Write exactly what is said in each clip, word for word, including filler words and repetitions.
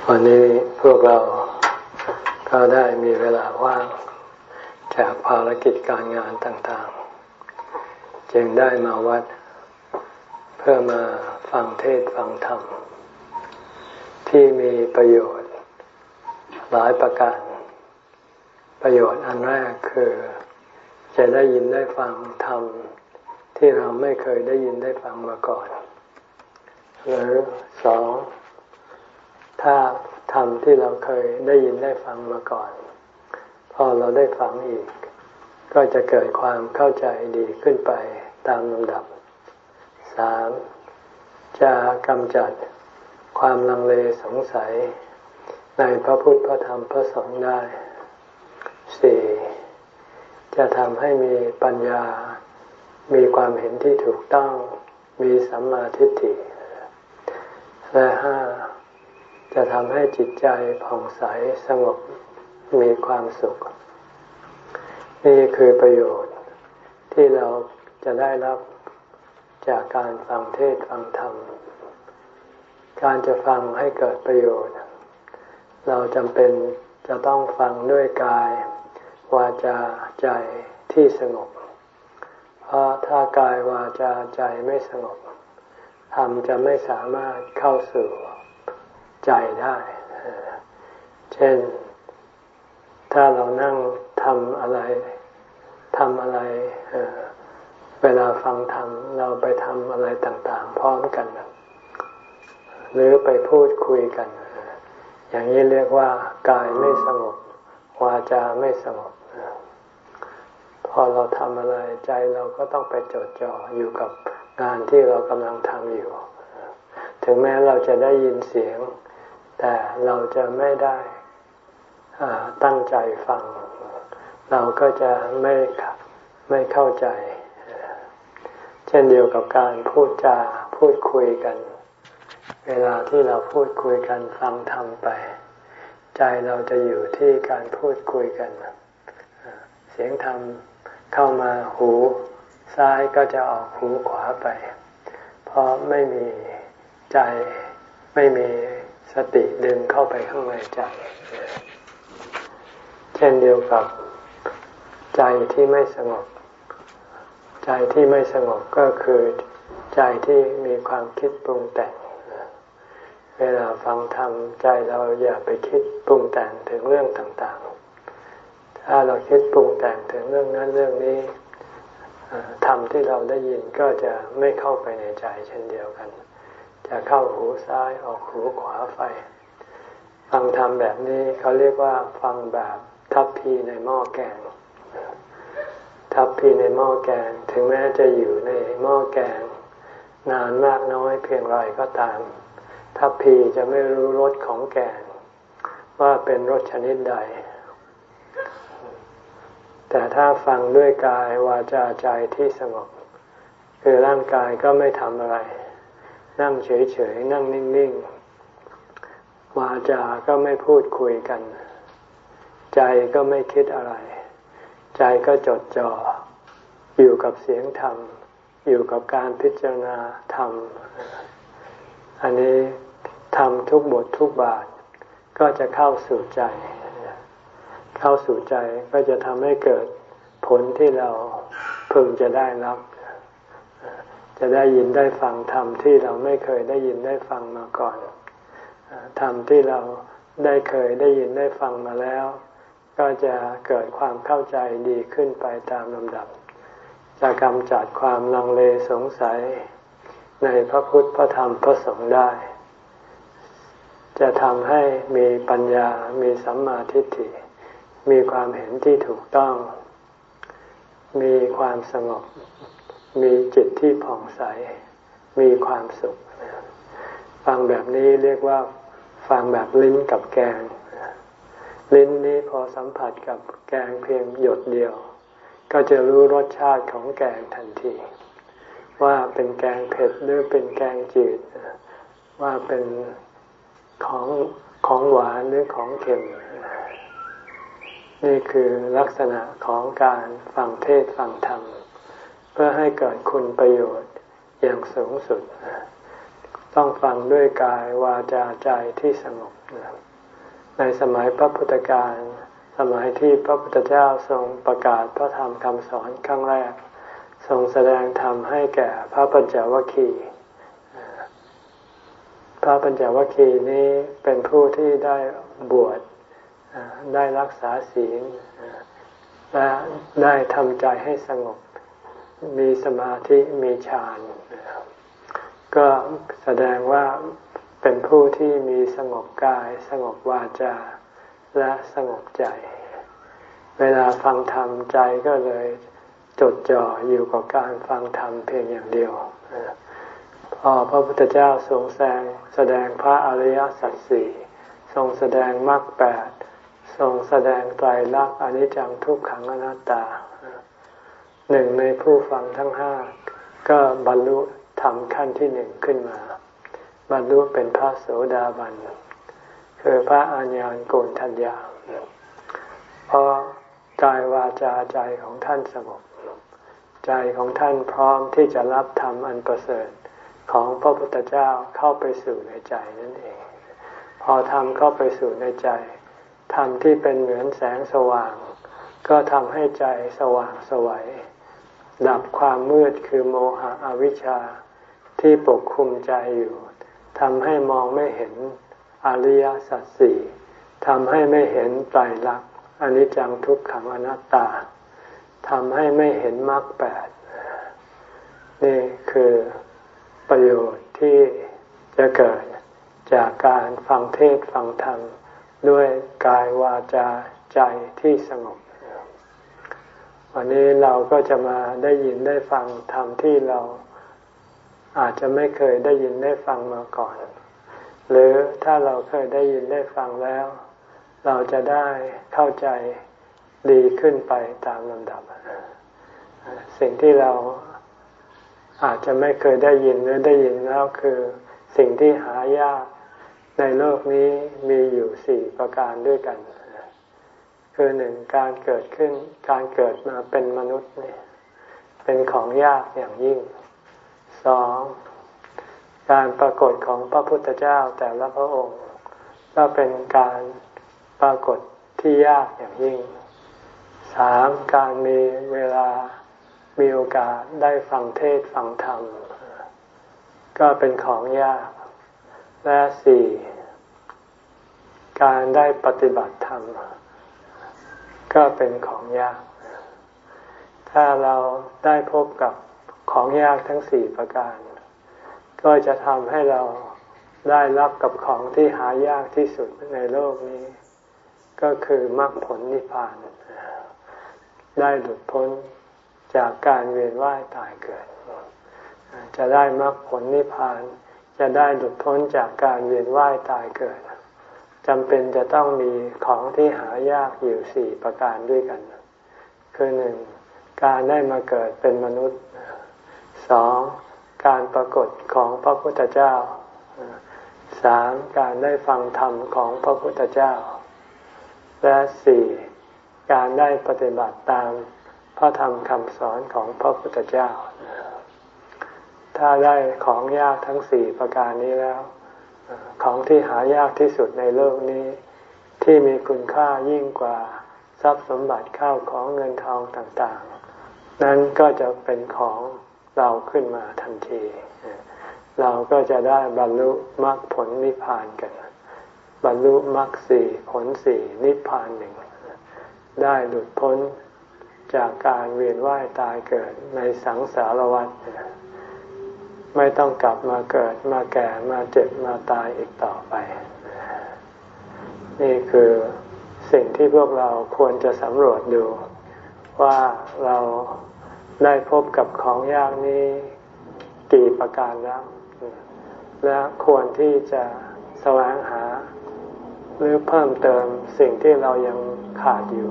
วันนี้พวกเราก็ได้มีเวลาว่างจากภารกิจการงานต่างๆจึงได้มาวัดเพื่อมาฟังเทศน์ฟังธรรมที่มีประโยชน์หลายประการประโยชน์อันแรกคือจะได้ยินได้ฟังธรรมที่เราไม่เคยได้ยินได้ฟังมาก่อนหรือสองถ้าธรรมที่เราเคยได้ยินได้ฟังมาก่อนพอเราได้ฟังอีกก็จะเกิดความเข้าใจดีขึ้นไปตามลำดับสามจะกำจัดความลังเลสงสัยในพระพุทธพระธรรมพระสงฆ์ได้สี่จะทำให้มีปัญญามีความเห็นที่ถูกต้องมีสัมมาทิฏฐิและห้าจะทำให้จิตใจผ่องใสสงบมีความสุขนี่คือประโยชน์ที่เราจะได้รับจากการฟังเทศน์ฟังธรรมการจะฟังให้เกิดประโยชน์เราจำเป็นจะต้องฟังด้วยกายวาจาใจที่สงบเพราะถ้ากายวาจาใจไม่สงบธรรมจะไม่สามารถเข้าสู่ใจได้เช่นถ้าเรานั่งทำอะไรทำอะไรเวลาฟังธรรมเราไปทำอะไรต่างๆพร้อมกันหรือไปพูดคุยกันอย่างนี้เรียกว่ากายไม่สงบวาจาไม่สงบพอเราทำอะไรใจเราก็ต้องไปจดจ่ออยู่กับงานที่เรากำลังทำอยู่ถึงแม้เราจะได้ยินเสียงแต่เราจะไม่ได้ตั้งใจฟังเราก็จะไม่ไม่เข้าใจเช่นเดียวกับการพูดจาพูดคุยกันเวลาที่เราพูดคุยกันฟังธรรมไปใจเราจะอยู่ที่การพูดคุยกันเสียงธรรมเข้ามาหูซ้ายก็จะออกหูขวาไปเพราะไม่มีใจไม่มีสติดึงเข้าไปข้างในใจเช่นเดียวกับใจที่ไม่สงบใจที่ไม่สงบก็คือใจที่มีความคิดปรุงแต่งเวลาฟังธรรมใจเราอย่าไปคิดปรุงแต่งถึงเรื่องต่างๆถ้าเราคิดปรุงแต่งถึงเรื่องนั้นเรื่องนี้ธรรมที่เราได้ยินก็จะไม่เข้าไปในใจเช่นเดียวกันจะเข้าหูซ้ายออกหูขวาไปฟังธรรมแบบนี้เขาเรียกว่าฟังแบบทัพพีในหม้อแกงทัพพีในหม้อแกงถึงแม้จะอยู่ในหม้อแกงนานมากน้อยเพียงไรก็ตามทัพพีจะไม่รู้รสของแกงว่าเป็นรสชนิดใดแต่ถ้าฟังด้วยกายวาจาใจที่สงบคือร่างกายก็ไม่ทำอะไรนั่งเฉยๆนั่งนิ่งๆวาจาก็ไม่พูดคุยกันใจก็ไม่คิดอะไรใจก็จดจ่ออยู่กับเสียงธรรมอยู่กับการพิจารณาธรรมอันนี้ธรรมทุกบททุกบาทก็จะเข้าสู่ใจเข้าสู่ใจก็จะทำให้เกิดผลที่เราพึงจะได้รับจะได้ยินได้ฟังธรรมที่เราไม่เคยได้ยินได้ฟังมาก่อนธรรมที่เราได้เคยได้ยินได้ฟังมาแล้วก็จะเกิดความเข้าใจดีขึ้นไปตามลำดับจะกำจัดความลังเลสงสัยในพระพุทธพระธรรมพระสงฆ์ได้จะทำให้มีปัญญามีสัมมาทิฏฐิมีความเห็นที่ถูกต้องมีความสงบมีจิตที่ผ่องใสมีความสุขฟังแบบนี้เรียกว่าฟังแบบลิ้นกับแกงลิ้นนี้พอสัมผัสกับแกงเพียงหยดเดียวก็จะรู้รสชาติของแกงทันทีว่าเป็นแกงเผ็ดหรือเป็นแกงจืดว่าเป็นของของหวานหรือของเค็มนี่คือลักษณะของการฟังเทศน์ฟังธรรมเพื่อให้เกิดคุณประโยชน์อย่างสูงสุดต้องฟังด้วยกายวาจาใจที่สงบในสมัยพระพุทธกาลสมัยที่พระพุทธเจ้าทรงประกาศพระธรรมคำสอนครั้งแรกทรงแสดงธรรมให้แก่พระปัญจวัคคีย์พระปัญจวัคคีย์นี้เป็นผู้ที่ได้บวชได้รักษาศีลและได้ทำใจให้สงบมีสมาธิมีฌานก็แสดงว่าเป็นผู้ที่มีสงบกายสงบวาจาและสงบใจเวลาฟังธรรมใจก็เลยจดจ่ออยู่กับการฟังธรรมเพียงอย่างเดียวพอพระพุทธเจ้าทรงแสดงแสดงพระอริยสัจสี่ทรงแสดงมรรคแปดทรงแสดงไตรลักษณ์อนิจจังทุกขังอนัตตาหนึ่งในผู้ฟังทั้งห้าก็บรรลุธรรมขั้นที่หนึ่งขึ้นมาบรรลุเป็นพระโสดาบันคือพระอาญาณโกณฑัญญาเพราะกายวาจาใจของท่านสงบใจของท่านพร้อมที่จะรับธรรมอันประเสริฐของพระพุทธเจ้าเข้าไปสู่ในใจนั่นเองพอธรรมเข้าไปสู่ในใจธรรมที่เป็นเหมือนแสงสว่างก็ทำให้ใจสว่างไสวดับความมืดคือโมหะอวิชชาที่ปกคลุมใจอยู่ทำให้มองไม่เห็นอริยสัจสี่ทำให้ไม่เห็นไตรลักษณ์อนิจจังทุกขังอนัตตาทำให้ไม่เห็นมรรคแปดนี่คือประโยชน์ที่จะเกิดจากการฟังเทศน์ฟังธรรมด้วยกายวาจาใจที่สงบวันนี้เราก็จะมาได้ยินได้ฟังธรรมที่เราอาจจะไม่เคยได้ยินได้ฟังมาก่อนหรือถ้าเราเคยได้ยินได้ฟังแล้วเราจะได้เข้าใจดีขึ้นไปตามลำดับสิ่งที่เราอาจจะไม่เคยได้ยินหรือได้ยินแล้วคือสิ่งที่หายากในโลกนี้มีอยู่สี่ประการด้วยกันคือหนึ่งการเกิดขึ้นการเกิดมาเป็นมนุษย์เนี่ยเป็นของยากอย่างยิ่งสองการปรากฏของพระพุทธเจ้าแต่ละพระองค์ก็เป็นการปรากฏที่ยากอย่างยิ่งสามการมีเวลามีโอกาสได้ฟังเทศน์ฟังธรรมก็เป็นของยากและสี่การได้ปฏิบัติธรรมก็เป็นของยากถ้าเราได้พบกับของยากทั้งสี่ประการก็จะทำให้เราได้รับกับของที่หายากที่สุดในโลกนี้ก็คือมรรคผลนิพพานได้หลุดพ้นจากการเวียนว่ายตายเกิดจะได้มรรคผลนิพพานจะได้หลุดพ้นจากการเวียนว่ายตายเกิดจำเป็นจะต้องมีของที่หายากอยู่สี่ประการด้วยกันคือหนึ่งการได้มาเกิดเป็นมนุษย์สองการปรากฏของพระพุทธเจ้าสามการได้ฟังธรรมของพระพุทธเจ้าและสี่การได้ปฏิบัติตามพระธรรมคำสอนของพระพุทธเจ้าถ้าได้ของยากทั้งสี่ประการนี้แล้วของที่หายากที่สุดในโลกนี้ที่มีคุณค่ายิ่งกว่าทรัพย์สมบัติข้าวของเงินทองต่างๆนั้นก็จะเป็นของเราขึ้นมาทันทีเราก็จะได้บรรลุมรรคผลนิพพานกันบรรลุมรรคสี่ผลสี่นิพพานหนึ่งได้หลุดพ้นจากการเวียนว่ายตายเกิดในสังสารวัฏไม่ต้องกลับมาเกิดมาแก่มาเจ็บมาตายอีกต่อไปนี่คือสิ่งที่พวกเราควรจะสำรวจดูว่าเราได้พบกับของยากนี้กี่ประการแล้วและควรที่จะแสวงหาหรือเพิ่มเติมสิ่งที่เรายังขาดอยู่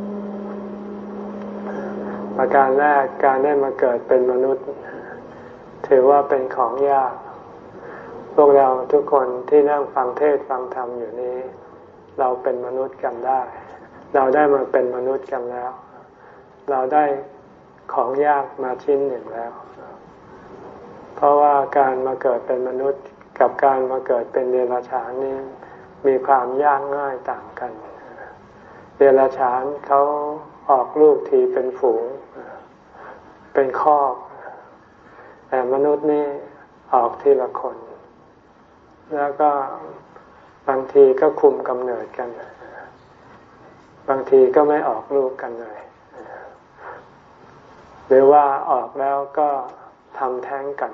ประการแรกการได้มาเกิดเป็นมนุษย์ถือว่าเป็นของยากพวกเราทุกคนที่นั่งฟังเทศน์ฟังธรรมอยู่นี้เราเป็นมนุษย์กันได้เราได้มาเป็นมนุษย์กันแล้วเราได้ของยากมาชิ้นหนึ่งแล้วเพราะว่าการมาเกิดเป็นมนุษย์กับการมาเกิดเป็นเดรัจฉานนี่มีความยากง่ายต่างกันเดรัจฉานเขาออกลูกทีเป็นฝูงเป็นครอบแต่มนุษย์นี่ออกทีละคนแล้วก็บางทีก็คุมกำเนิดกันบางทีก็ไม่ออกลูกกันเลยหรือว่าออกแล้วก็ทำแท้งกัน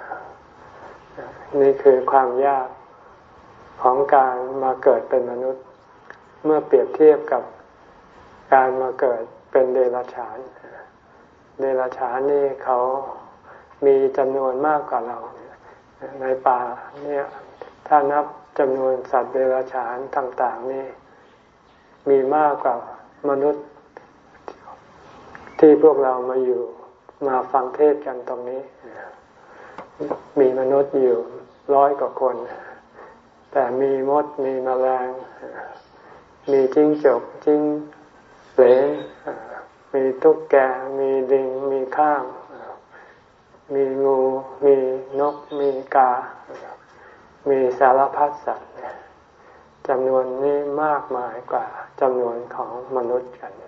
นี่คือความยากของการมาเกิดเป็นมนุษย์เมื่อเปรียบเทียบกับการมาเกิดเป็นเดรัจฉานเดรัจฉานนี่เขามีจำนวนมากกว่าเราในป่าเนี่ยถ้านับจำนวนสัตว์เดรัจฉานต่างๆนี่มีมากกว่ามนุษย์ที่พวกเรามาอยู่มาฟังเทศกันตรงนี้มีมนุษย์อยู่ร้อยกว่าคนแต่มีมดมีแมลงมีจิ้งจกจิ้งเหลนมีตุ๊กแกมีลิงมีข้างมีงูมีนกมีกามีสารพัดสัตว์จำนวนนี้มากมายกว่าจำนวนของมนุษย์กัน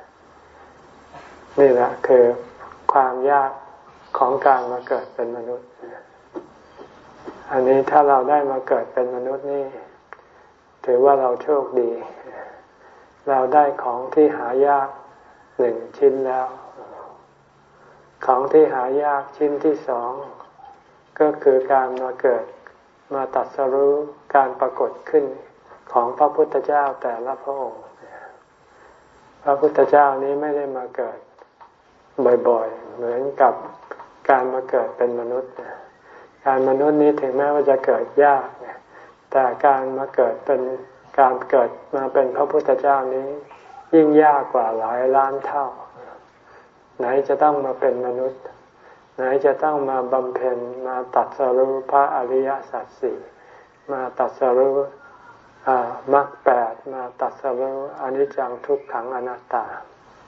นี่แหละคือความยากของการมาเกิดเป็นมนุษย์อันนี้ถ้าเราได้มาเกิดเป็นมนุษย์นี่ถือว่าเราโชคดีเราได้ของที่หายากหนึ่งชิ้นแล้วของที่หายากชิ้นที่สองก็คือการมาเกิดมาตรัสรู้การปรากฏขึ้นของพระพุทธเจ้าแต่ละพระองค์พระพุทธเจ้านี้ไม่ได้มาเกิดบ่อยๆเหมือนกับการมาเกิดเป็นมนุษย์การมนุษย์นี้ถึงแม้ว่าจะเกิดยากแต่การมาเกิดเป็นการเกิดมาเป็นพระพุทธเจ้านี้ยิ่งยากกว่าหลายล้านเท่าไหนจะต้องมาเป็นมนุษย์ไหนจะต้องมาบำเพ็ญมาตรัสรู้พระอริยสัจสี่มาตรัสรู้มรรคแปดมาตรัสรู้อนิจจังทุกขังอนัตตา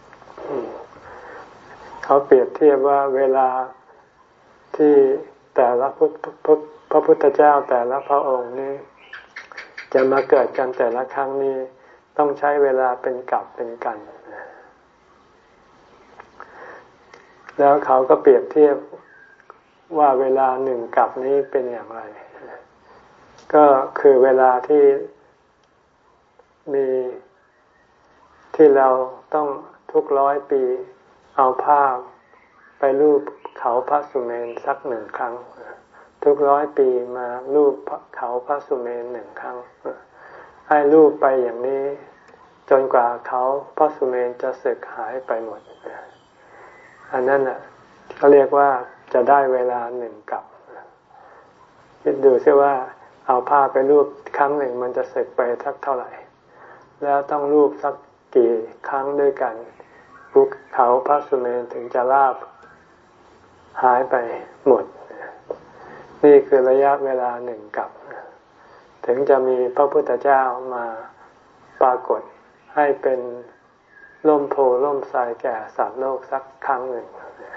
เขาเปรียบเทียบว่าเวลาที่แต่ละพระพุทธเจ้าแต่ละพระองค์นี้จะมาเกิดกันแต่ละครั้งนี้ต้องใช้เวลาเป็นกับเป็นกันแล้วเขาก็เปรียบเทียบว่าเวลาหนึ่งกับนี้เป็นอย่างไรก็คือเวลาที่มีที่เราต้องทุกร้อยปีเอาผ้าไปลูบเขาพระสุเมรุสักหนึ่งครั้งทุกร้อยปีมาลูบเขาพระสุเมรุหนึ่งครั้งให้ลูบไปอย่างนี้จนกว่าเขาพระสุเมรุจะสึกหายไปหมดอันนั้นน่ะเขาเรียกว่าจะได้เวลาหนึ่งกับคิดดูซิว่าเอาผ้าไปลูบครั้งหนึ่งมันจะสึกไปสักเท่าไหร่แล้วต้องลูบสักกี่ครั้งด้วยกันภูเขาพระสุเมรุถึงจะราบหายไปหมดนี่คือระยะเวลาหนึ่งกับถึงจะมีพระพุทธเจ้ามาปรากฏให้เป็นร่มโพล่มไทรแก่สัตว์โลกสักครั้งหนึ่ง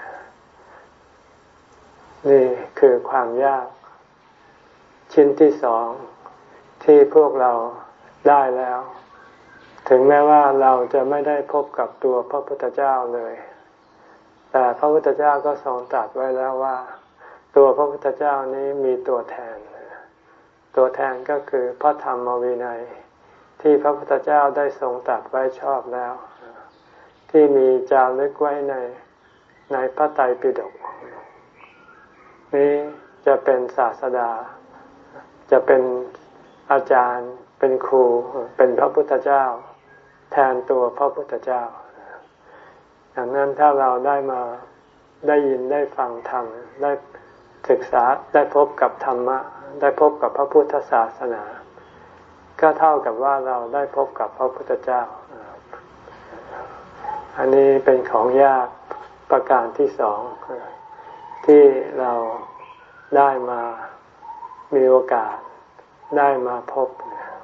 นี่คือความยากชิ้นที่สองที่พวกเราได้แล้วถึงแม้ว่าเราจะไม่ได้พบกับตัวพระพุทธเจ้าเลยแต่พระพุทธเจ้าก็ทรงตรัสไว้แล้วว่าตัวพระพุทธเจ้านี้มีตัวแทนตัวแทนก็คือพระธรรมวินัยที่พระพุทธเจ้าได้ทรงตรัสไว้ชอบแล้วที่มีจารึกไว้ในในพระไตรปิฎกนี้จะเป็นศาสดาจะเป็นอาจารย์เป็นครูเป็นพระพุทธเจ้าแทนตัวพระพุทธเจ้าดังนั้นถ้าเราได้มาได้ยินได้ฟังธรรมได้ศึกษาได้พบกับธรรมะได้พบกับพระพุทธศาสนาก็เท่ากับว่าเราได้พบกับพระพุทธเจ้าอันนี้เป็นของยากประการที่สองที่เราได้มามีโอกาสได้มาพบ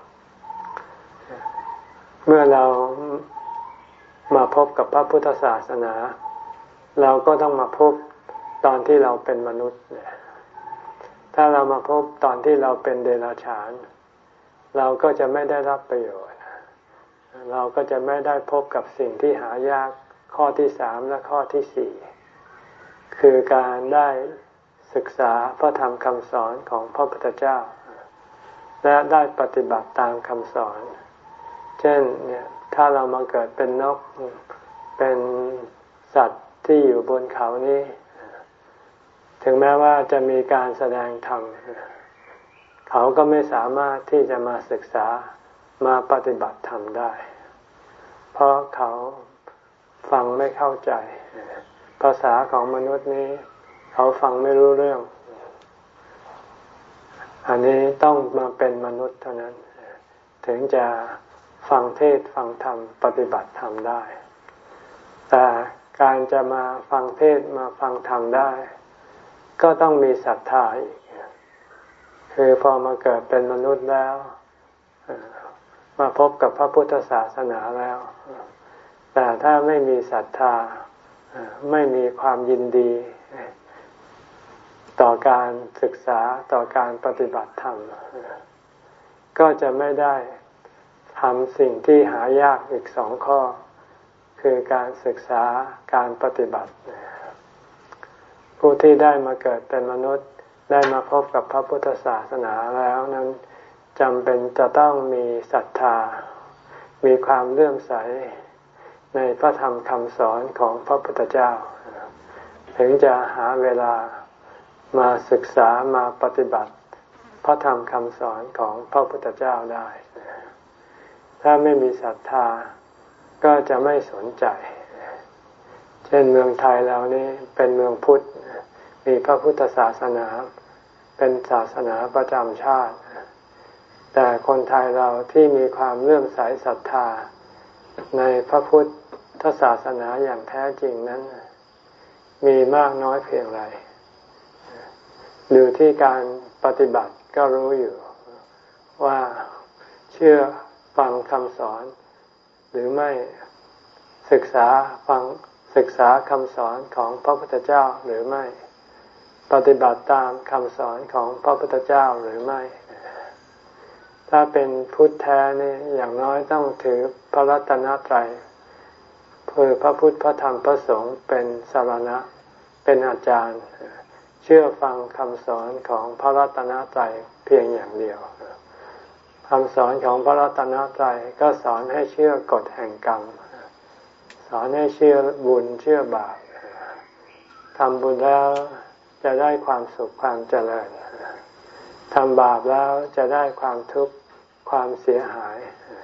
เมื่อเรามาพบกับพระพุทธศาสนาเราก็ต้องมาพบตอนที่เราเป็นมนุษย์ถ้าเรามาพบตอนที่เราเป็นเดรัจฉานเราก็จะไม่ได้รับประโยชน์เราก็จะไม่ได้พบกับสิ่งที่หายากข้อที่สามและข้อที่สี่คือการได้ศึกษาพระธรรมคำสอนของพระพุทธเจ้าและได้ปฏิบัติตามคำสอนเช่นเนี่ยถ้าเรามาเกิดเป็นนกเป็นสัตว์ที่อยู่บนเขานี้ถึงแม้ว่าจะมีการแสดงธรรมเขาก็ไม่สามารถที่จะมาศึกษามาปฏิบัติธรรมได้เพราะเขาฟังไม่เข้าใจภาษาของมนุษย์นี้เขาฟังไม่รู้เรื่องอันนี้ต้องมาเป็นมนุษย์เท่านั้นถึงจะฟังเทศน์ฟังธรรมปฏิบัติธรรมได้แต่การจะมาฟังเทศน์มาฟังธรรมได้ก็ต้องมีศรัทธาอีกคือพอมาเกิดเป็นมนุษย์แล้วมาพบกับพระพุทธศาสนาแล้วแต่ถ้าไม่มีศรัทธาไม่มีความยินดีต่อการศึกษาต่อการปฏิบัติธรรมก็จะไม่ได้ทำสิ่งที่หายากอีกสองข้อคือการศึกษาการปฏิบัติผู้ที่ได้มาเกิดเป็นมนุษย์ได้มาพบกับพระพุทธศาสนาแล้วนั้นจำเป็นจะต้องมีศรัทธามีความเลื่อมใสในพระธรรมคำสอนของพระพุทธเจ้าถึงจะหาเวลามาศึกษามาปฏิบัติพระธรรมคำสอนของพระพุทธเจ้าได้ถ้าไม่มีศรัทธาก็จะไม่สนใจเช่นเมืองไทยเรานี่เป็นเมืองพุทธมีพระพุทธศาสนาเป็นศาสนาประจำชาติแต่คนไทยเราที่มีความเลื่อมใสศรัทธาในพระพุทธศาสนาอย่างแท้จริงนั้นมีมากน้อยเพียงไรดูที่การปฏิบัติก็รู้อยู่ว่าเชื่อฟังคำสอนหรือไม่ศึกษาฟังศึกษาคำสอนของพระพุทธเจ้าหรือไม่ปฏิบัติตามคำสอนของพระพุทธเจ้าหรือไม่ถ้าเป็นพุทธแท้นี่อย่างน้อยต้องถือพระรัตนตรัยคือพระพุทธพระธรรมพระสงฆ์เป็นสรณะเป็นอาจารย์เชื่อฟังคำสอนของพระรัตนตรัยเพียงอย่างเดียวคำสอนของพระรัตนตรัยก็สอนให้เชื่อกฎแห่งกรรมสอนให้เชื่อบุญเชื่อบาปทำบุญแล้วจะได้ความสุขความเจริญทำบาปแล้วจะได้ความทุกข์ความเสียหาย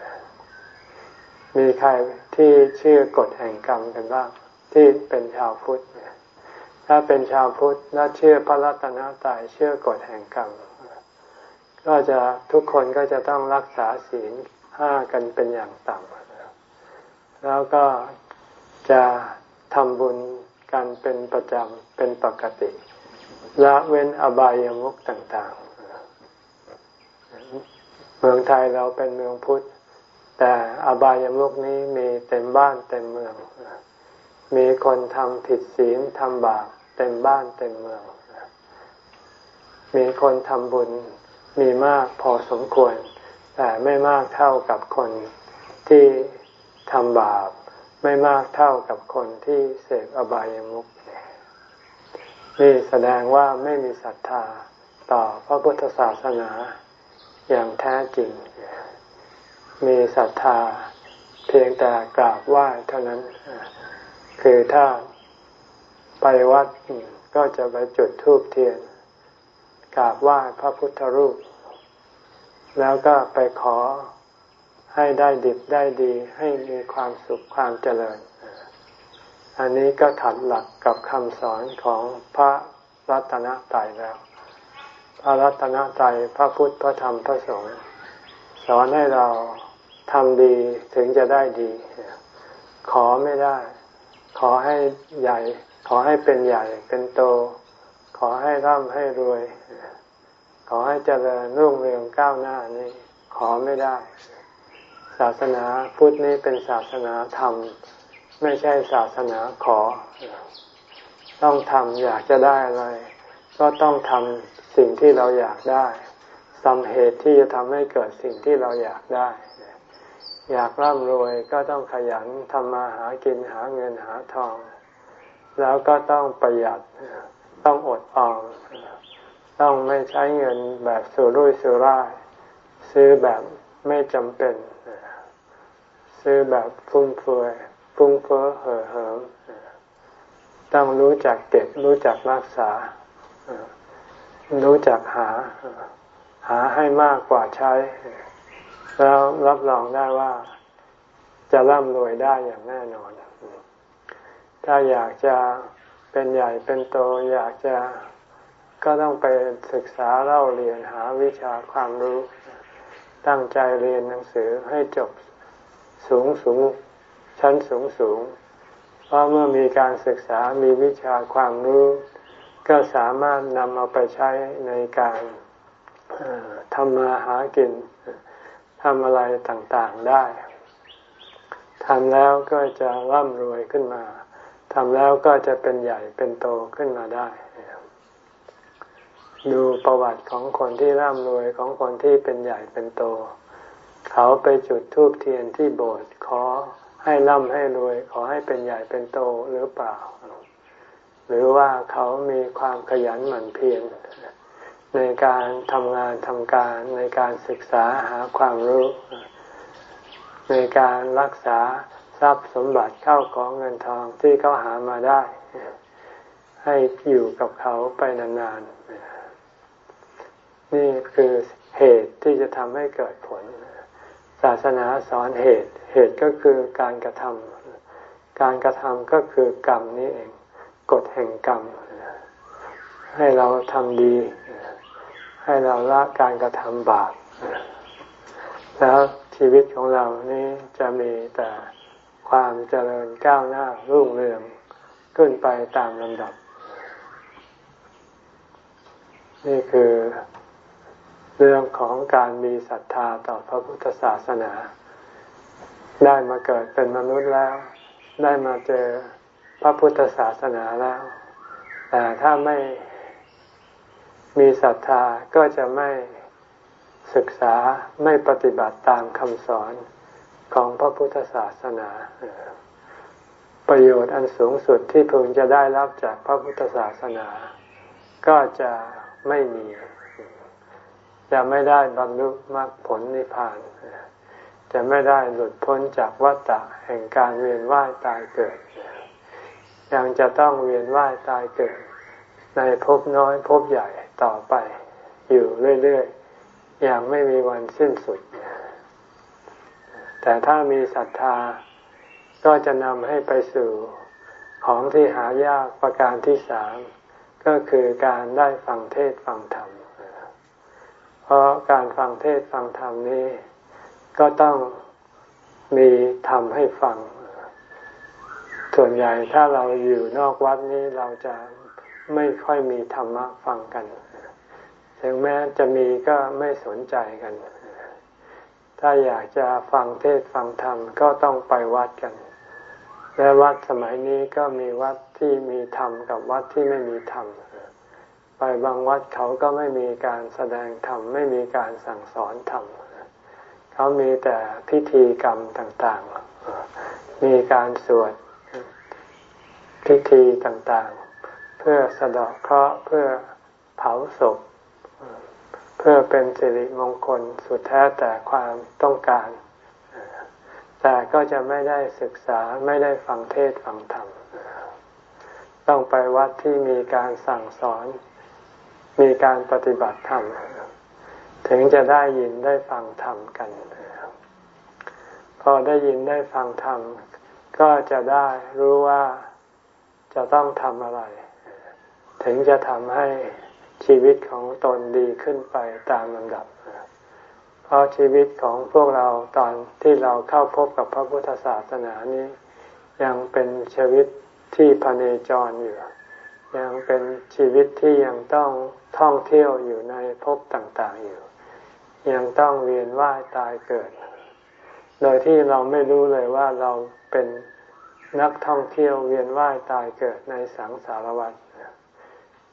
มีใครที่เชื่อกฎแห่งกรรมกันบ้างที่เป็นชาวพุทธถ้าเป็นชาวพุทธและเชื่อพระรัตนตรัยเชื่อกฎแห่งกรรมก็จะทุกคนก็จะต้องรักษาศีลห้ากันเป็นอย่างต่ำแล้วก็จะทำบุญกันเป็นประจำเป็นปกติละเว้นอบายามุขต่างๆเมืองไทยเราเป็นเมืองพุทธแต่อบายามุขนี้มีเต็มบ้านเต็มเมืองมีคนทำผิดศีลทำบาปเต็มบ้านเต็มเมืองมีคนทำบุญมีมากพอสมควรแต่ไม่มากเท่ากับคนที่ทำบาปไม่มากเท่ากับคนที่เสพอบายามุขนี่แสดงว่าไม่มีศรัทธาต่อพระพุทธศาสนาอย่างแท้จริงมีศรัทธาเพียงแต่กราบไหว้เท่านั้นคือถ้าไปวัดก็จะไปจุดธูปเทียนกราบไหว้พระพุทธรูปแล้วก็ไปขอให้ได้ดิบได้ดีให้มีความสุขความเจริญอันนี้ก็ขัดหลักกับคำสอนของพระรัตนตรัยแล้วพระรัตนตรัยพระพุทธพระธรรมพระสงฆ์สอนให้เราทำดีถึงจะได้ดีขอไม่ได้ขอให้ใหญ่ขอให้เป็นใหญ่เป็นโตขอให้ร่ำให้รวยขอให้เจริญรุ่งเรืองก้าวหน้านี่ขอไม่ได้ศาสนาพุทธนี้เป็นศาสนาธรรมไม่ใช่ศาสนาขอต้องทำอยากจะได้อะไรก็ต้องทำสิ่งที่เราอยากได้ทำเหตุที่จะทำให้เกิดสิ่งที่เราอยากได้อยากร่ำรวยก็ต้องขยันทำมาหากินหาเงินหาทองแล้วก็ต้องประหยัดต้องอดออมต้องไม่ใช้เงินแบบสุรุ่ยสุร่ายซื้อแบบไม่จำเป็นซื้อแบบฟุ่มเฟือยฟุ้งเฟ้อเห่อเหิมต้องรู้จักเก็บรู้จักรักษารู้จักหาหาให้มากกว่าใช้แล้วรับรองได้ว่าจะร่ำรวยได้อย่างแน่นอนถ้าอยากจะเป็นใหญ่เป็นโตอยากจะก็ต้องไปศึกษาเล่าเรียนหาวิชาความรู้ตั้งใจเรียนหนังสือให้จบสูงสูงชั้นสูงสูงเพราะเมื่อมีการศึกษามีวิชาความรู้ก็สามารถนำเอาไปใช้ในการทำมาหากินทำอะไรต่างๆได้ทำแล้วก็จะร่ำรวยขึ้นมาทำแล้วก็จะเป็นใหญ่เป็นโตขึ้นมาได้ดูประวัติของคนที่ร่ำรวยของคนที่เป็นใหญ่เป็นโตเขาไปจุดธูปเทียนที่โบสถ์ขอให้ร่ำให้รวยขอให้เป็นใหญ่เป็นโตหรือเปล่าหรือว่าเขามีความขยันหมั่นเพียรในการทำงานทำการในการศึกษาหาความรู้ในการรักษาทรัพย์สมบัติเข้าของเงินทองที่เขาหามาได้ให้อยู่กับเขาไปนานๆนี่คือเหตุที่จะทำให้เกิดผลศาสนาสอนเหตุเหตุก็คือการกระทำการกระทำก็คือกรรมนี่เองกฎแห่งกรรมให้เราทำดีให้เราละการกระทำบาปแล้วชีวิตของเรานี้จะมีแต่ความเจริญก้าวหน้ารุ่งเรืองขึ้นไปตามลำดับนี่คือเรื่องของการมีศรัทธาต่อพระพุทธศาสนาได้มาเกิดเป็นมนุษย์แล้วได้มาเจอพระพุทธศาสนาแล้วแต่ถ้าไม่มีศรัทธาก็จะไม่ศึกษาไม่ปฏิบัติตามคำสอนของพระพุทธศาสนาประโยชน์อันสูงสุดที่พึงจะได้รับจากพระพุทธศาสนาก็จะไม่มีจะไม่ได้บรรลุมรรคผลนิพพานจะไม่ได้หลุดพ้นจากวัฏฏะแห่งการเวียนว่ายตายเกิดยังจะต้องเวียนว่ายตายเกิดในภพน้อยภพใหญ่ต่อไปอยู่เรื่อยๆอย่างไม่มีวันสิ้นสุดแต่ถ้ามีศรัทธาก็จะนำให้ไปสู่ของที่หายากประการที่สามก็คือการได้ฟังเทศน์ฟังธรรมเพราะการฟังเทศน์ฟังธรรมนี้ก็ต้องมีธรรมให้ฟังส่วนใหญ่ถ้าเราอยู่นอกวัดนี้เราจะไม่ค่อยมีธรรมะฟังกันถึงแม้จะมีก็ไม่สนใจกันถ้าอยากจะฟังเทศน์ฟังธรรมก็ต้องไปวัดกันและวัดสมัยนี้ก็มีวัดที่มีธรรมกับวัดที่ไม่มีธรรมไปบางวัดเขาก็ไม่มีการแสดงธรรมไม่มีการสั่งสอนธรรมเขามีแต่พิธีกรรมต่างๆมีการสวดพิธีต่างๆเพื่อสะเดาะเคราะห์เพื่อเผาศพเพื่อเป็นสิริมงคลสุดแท้แต่ความต้องการแต่ก็จะไม่ได้ศึกษาไม่ได้ฟังเทศน์ฟังธรรมต้องไปวัดที่มีการสั่งสอนมีการปฏิบัติธรรมถึงจะได้ยินได้ฟังธรรมกันพอได้ยินได้ฟังธรรมก็จะได้รู้ว่าจะต้องทำอะไรถึงจะทำให้ชีวิตของตนดีขึ้นไปตามลำดับเพราะชีวิตของพวกเราตอนที่เราเข้าพบกับพระพุทธศาสนานี้ยังเป็นชีวิตที่พเนจรอยู่ยังเป็นชีวิตที่ยังต้องท่องเที่ยวอยู่ในภพต่างๆอยู่ยังต้องเวียนว่ายตายเกิดโดยที่เราไม่รู้เลยว่าเราเป็นนักท่องเที่ยวเวียนว่ายตายเกิดในสังสารวัฏ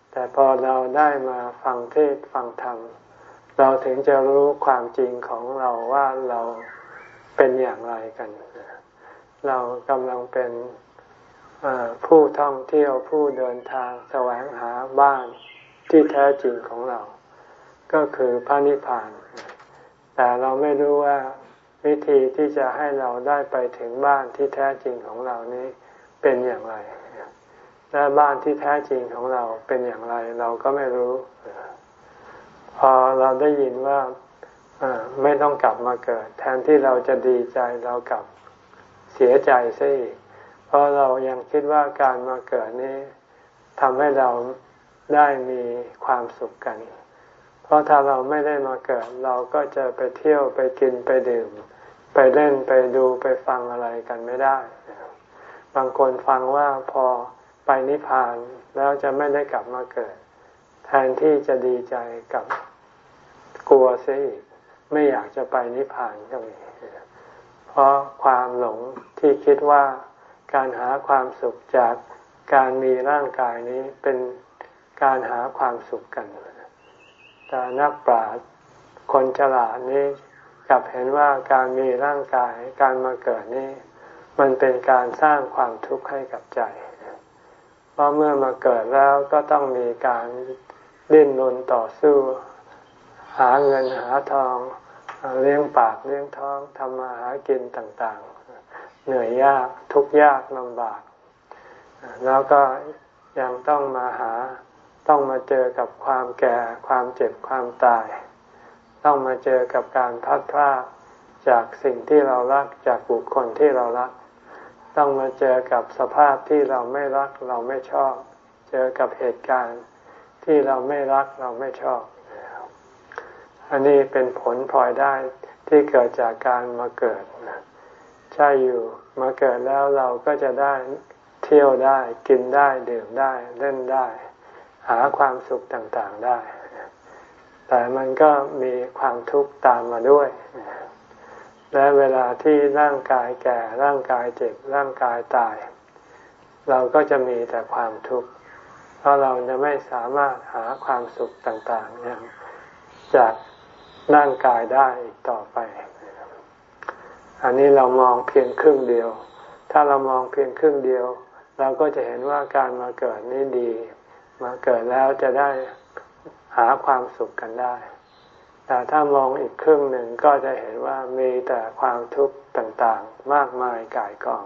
แต่พอเราได้มาฟังเทศน์ฟังธรรมเราถึงจะรู้ความจริงของเราว่าเราเป็นอย่างไรกันเรากำลังเป็นผู้ท่องเที่ยวผู้เดินทางแสวงหาบ้านที่แท้จริงของเราก็คือพระนิพพานแต่เราไม่รู้ว่าวิธีที่จะให้เราได้ไปถึงบ้านที่แท้จริงของเรานี้เป็นอย่างไรและบ้านที่แท้จริงของเราเป็นอย่างไรเราก็ไม่รู้พอเราได้ยินว่าไม่ต้องกลับมาเกิดแทนที่เราจะดีใจเรากลับเสียใจซะอีกเพราะเรายังคิดว่าการมาเกิดนี้ทำให้เราได้มีความสุขกันเพราะถ้าเราไม่ได้มาเกิดเราก็จะไปเที่ยวไปกินไปดื่มไปเล่นไปดูไปฟังอะไรกันไม่ได้บางคนฟังว่าพอไปนิพพานแล้วจะไม่ได้กลับมาเกิดแทนที่จะดีใจกับกลัวเสียอีกไม่อยากจะไปนิพพานก็มีเพราะความหลงที่คิดว่าการหาความสุขจากการมีร่างกายนี้เป็นการหาความสุขกันแต่นักปราชญ์คนฉลาดนี้กลับเห็นว่าการมีร่างกายการมาเกิดนี้มันเป็นการสร้างความทุกข์ให้กับใจเพราะเมื่อมาเกิดแล้วก็ต้องมีการดิ้นรนต่อสู้หาเงินหาทองเลี้ยงปากเลี้ยงท้องทำมาหากินต่างๆเหนื่อยยากทุกข์ยากลำบากแล้วก็ยังต้องมาหาต้องมาเจอกับความแก่ความเจ็บความตายต้องมาเจอกับการพลัดพรากจากสิ่งที่เรารักจากบุคคลที่เรารักต้องมาเจอกับสภาพที่เราไม่รักเราไม่ชอบเจอกับเหตุการณ์ที่เราไม่รักเราไม่ชอบอันนี้เป็นผลพลอยได้ที่เกิดจากการมาเกิดใช่อยู่มาเกิดแล้วเราก็จะได้เที่ยวได้กินได้ดื่มได้เล่นได้หาความสุขต่างๆได้แต่มันก็มีความทุกข์ตามมาด้วยและเวลาที่ร่างกายแก่ร่างกายเจ็บร่างกายตายเราก็จะมีแต่ความทุกข์เพราะเราจะไม่สามารถหาความสุขต่างๆอย่างจากร่างกายได้อีกต่อไปอันนี้เรามองเพียงครึ่งเดียวถ้าเรามองเพียงครึ่งเดียวเราก็จะเห็นว่าการมาเกิดนี้ดีมาเกิดแล้วจะได้หาความสุขกันได้แต่ถ้ามองอีกครึ่งหนึ่งก็จะเห็นว่ามีแต่ความทุกข์ต่างๆมากมายก่ายกอง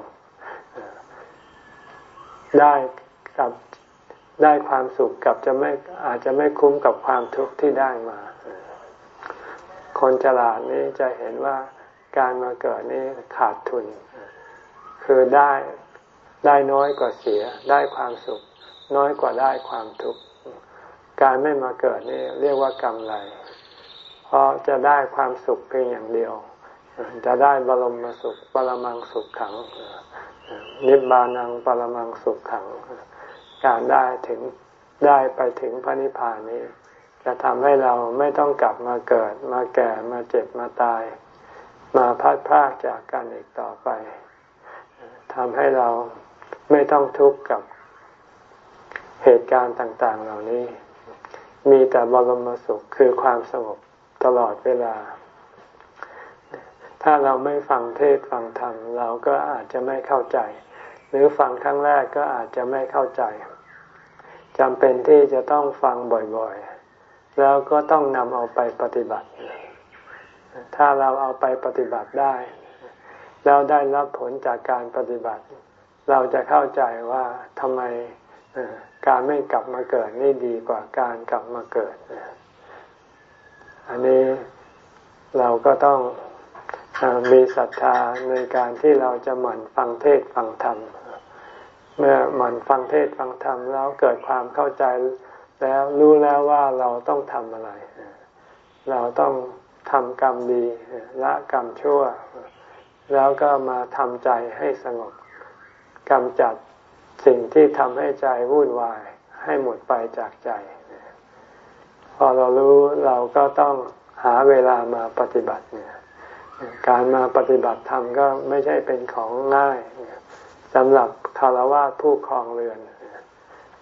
ได้กับได้ความสุขกับจะไม่อาจจะไม่คุ้มกับความทุกข์ที่ได้มาคนฉลาดนี้จะเห็นว่าการมาเกิดนี้ขาดทุนคือได้ได้น้อยกว่าเสียได้ความสุขน้อยกว่าได้ความทุกข์การไม่มาเกิดนี่เรียกว่ากำไรเพราะจะได้ความสุขเพียงอย่างเดียวจะได้บรมสุขปรมังสุขขังนิพพานังปรมังสุขขังการได้ถึงได้ไปถึงพระนิพพานนี้จะทำให้เราไม่ต้องกลับมาเกิดมาแก่มาเจ็บมาตายมาพลัดพรากจากกันอีกต่อไปทำให้เราไม่ต้องทุกข์กับเหตุการณ์ต่างๆเหล่านี้มีแต่บรมสุขคือความสงบตลอดเวลาถ้าเราไม่ฟังเทศน์ฟังธรรมเราก็อาจจะไม่เข้าใจหรือฟังครั้งแรกก็อาจจะไม่เข้าใจจำเป็นที่จะต้องฟังบ่อยๆแล้วก็ต้องนำเอาไปปฏิบัติถ้าเราเอาไปปฏิบัติได้แล้วได้รับผลจากการปฏิบัติเราจะเข้าใจว่าทำไมการไม่กลับมาเกิดนี่ดีกว่าการกลับมาเกิดอันนี้เราก็ต้องมีศรัทธาในการที่เราจะหมั่นฟังเทศน์ฟังธรรมเมื่อหมั่นฟังเทศน์ฟังธรรมแล้วเกิดความเข้าใจแล้วรู้แล้วว่าเราต้องทำอะไรเราต้องทำกรรมดีละกรรมชั่วแล้วก็มาทำใจให้สงบกำจัดสิ่งที่ทำให้ใจวุ่นวายให้หมดไปจากใจพอเรารู้เราก็ต้องหาเวลามาปฏิบัติเนี่ยการมาปฏิบัติธรรมก็ไม่ใช่เป็นของง่ายสำหรับฆราวาสผู้ครองเรือน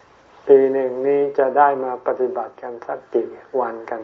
ปีหนึ่งนี้จะได้มาปฏิบัติกันสักกี่วันกัน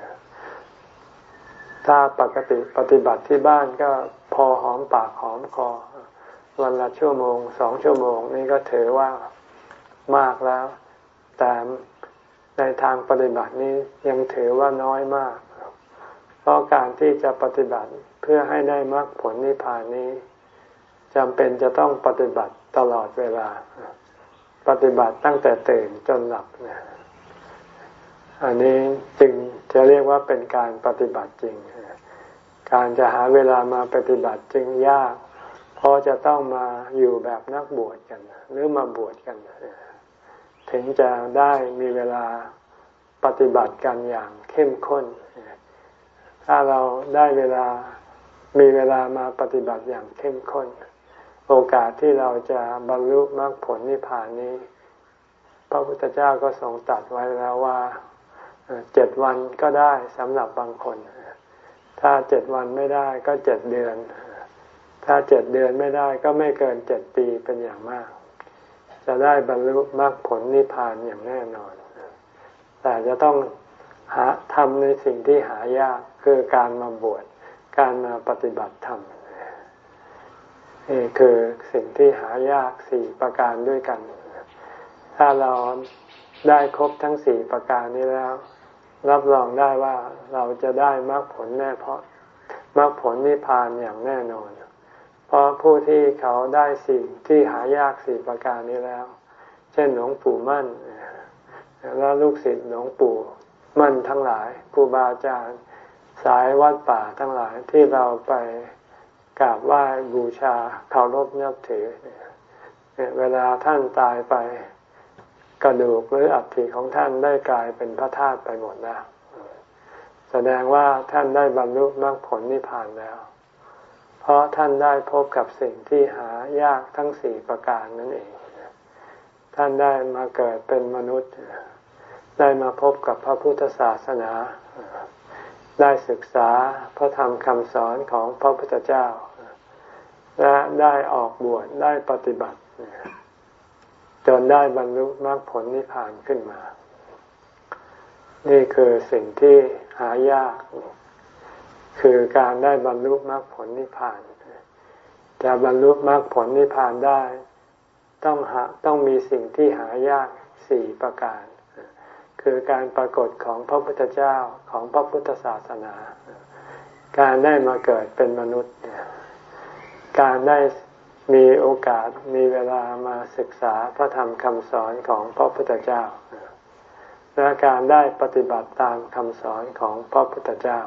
ถ้าปกติปฏิบัติที่บ้านก็พอหอมปากหอมคอวันละชั่วโมงสองชั่วโมงนี่ก็ถือว่ามากแล้วแต่ในทางปฏิบัตินี้ยังถือว่าน้อยมากเพราะการที่จะปฏิบัติเพื่อให้ได้มรรคผลนิพพานนี้จำเป็นจะต้องปฏิบัติตลอดเวลาปฏิบัติตั้งแต่ตื่นจนหลับเนี่ยอันนี้จึงจะเรียกว่าเป็นการปฏิบัติจริงการจะหาเวลามาปฏิบัติจึงยากเพราะจะต้องมาอยู่แบบนักบวชกันหรือมาบวชกันถึงจะได้มีเวลาปฏิบัติกันอย่างเข้มข้นถ้าเราได้เวลามีเวลามาปฏิบัติอย่างเข้มข้นโอกาสที่เราจะบรรลุมรรคผลนิพพานนี้พระพุทธเจ้าก็ทรงตรัสไว้แล้วว่าเจ็ดวันก็ได้สำหรับบางคนถ้าเจ็ดวันไม่ได้ก็เจ็ดเดือนถ้าเจ็ดเดือนไม่ได้ก็ไม่เกินเจ็ดปีเป็นอย่างมากจะได้บรรลุมรรคผลนิพพานอย่างแน่นอนแต่จะต้องหาทำในสิ่งที่หายากคือการมาบวชการมาปฏิบัติธรรมนี่คือสิ่งที่หายากสี่ประการด้วยกันถ้าเราได้ครบทั้งสี่ประการนี้แล้วรับรองได้ว่าเราจะได้มรรคผลแน่เพราะมรรคผลนิพพานอย่างแน่นอนเพราะผู้ที่เขาได้สิ่งที่หายากสี่ประการนี้แล้วเช่นหลวงปู่มั่นและลูกศิษย์หลวงปู่มั่นทั้งหลายครูบาอาจารย์สายวัดป่าทั้งหลายที่เราไปกราบไหว้บูชาเคารพนับถือเวลาท่านตายไปกระดูกหรืออัฐิของท่านได้กลายเป็นพระธาตุไปหมดแล้วแสดงว่าท่านได้บรรลุมรรคผลนิพพานแล้วเพราะท่านได้พบกับสิ่งที่หายากทั้งสี่ประการนั่นเองท่านได้มาเกิดเป็นมนุษย์ได้มาพบกับพระพุทธศาสนาได้ศึกษาพระธรรมคำสอนของพระพุทธเจ้าและได้ออกบวชได้ปฏิบัติจนได้บรรลุมรรคผลนิพพานขึ้นมานี่คือสิ่งที่หายากคือการได้บรรลุมรรคผลนิพพานจะบรรลุมรรคผลนิพพานได้ต้องหาต้องมีสิ่งที่หายากสี่ประการคือการปรากฏของพระพุทธเจ้าของพระพุทธศาสนาการได้มาเกิดเป็นมนุษย์การได้มีโอกาสมีเวลามาศึกษาพระธรรมคำสอนของพระพุทธเจ้าและการได้ปฏิบัติตามคำสอนของพระพุทธเจ้า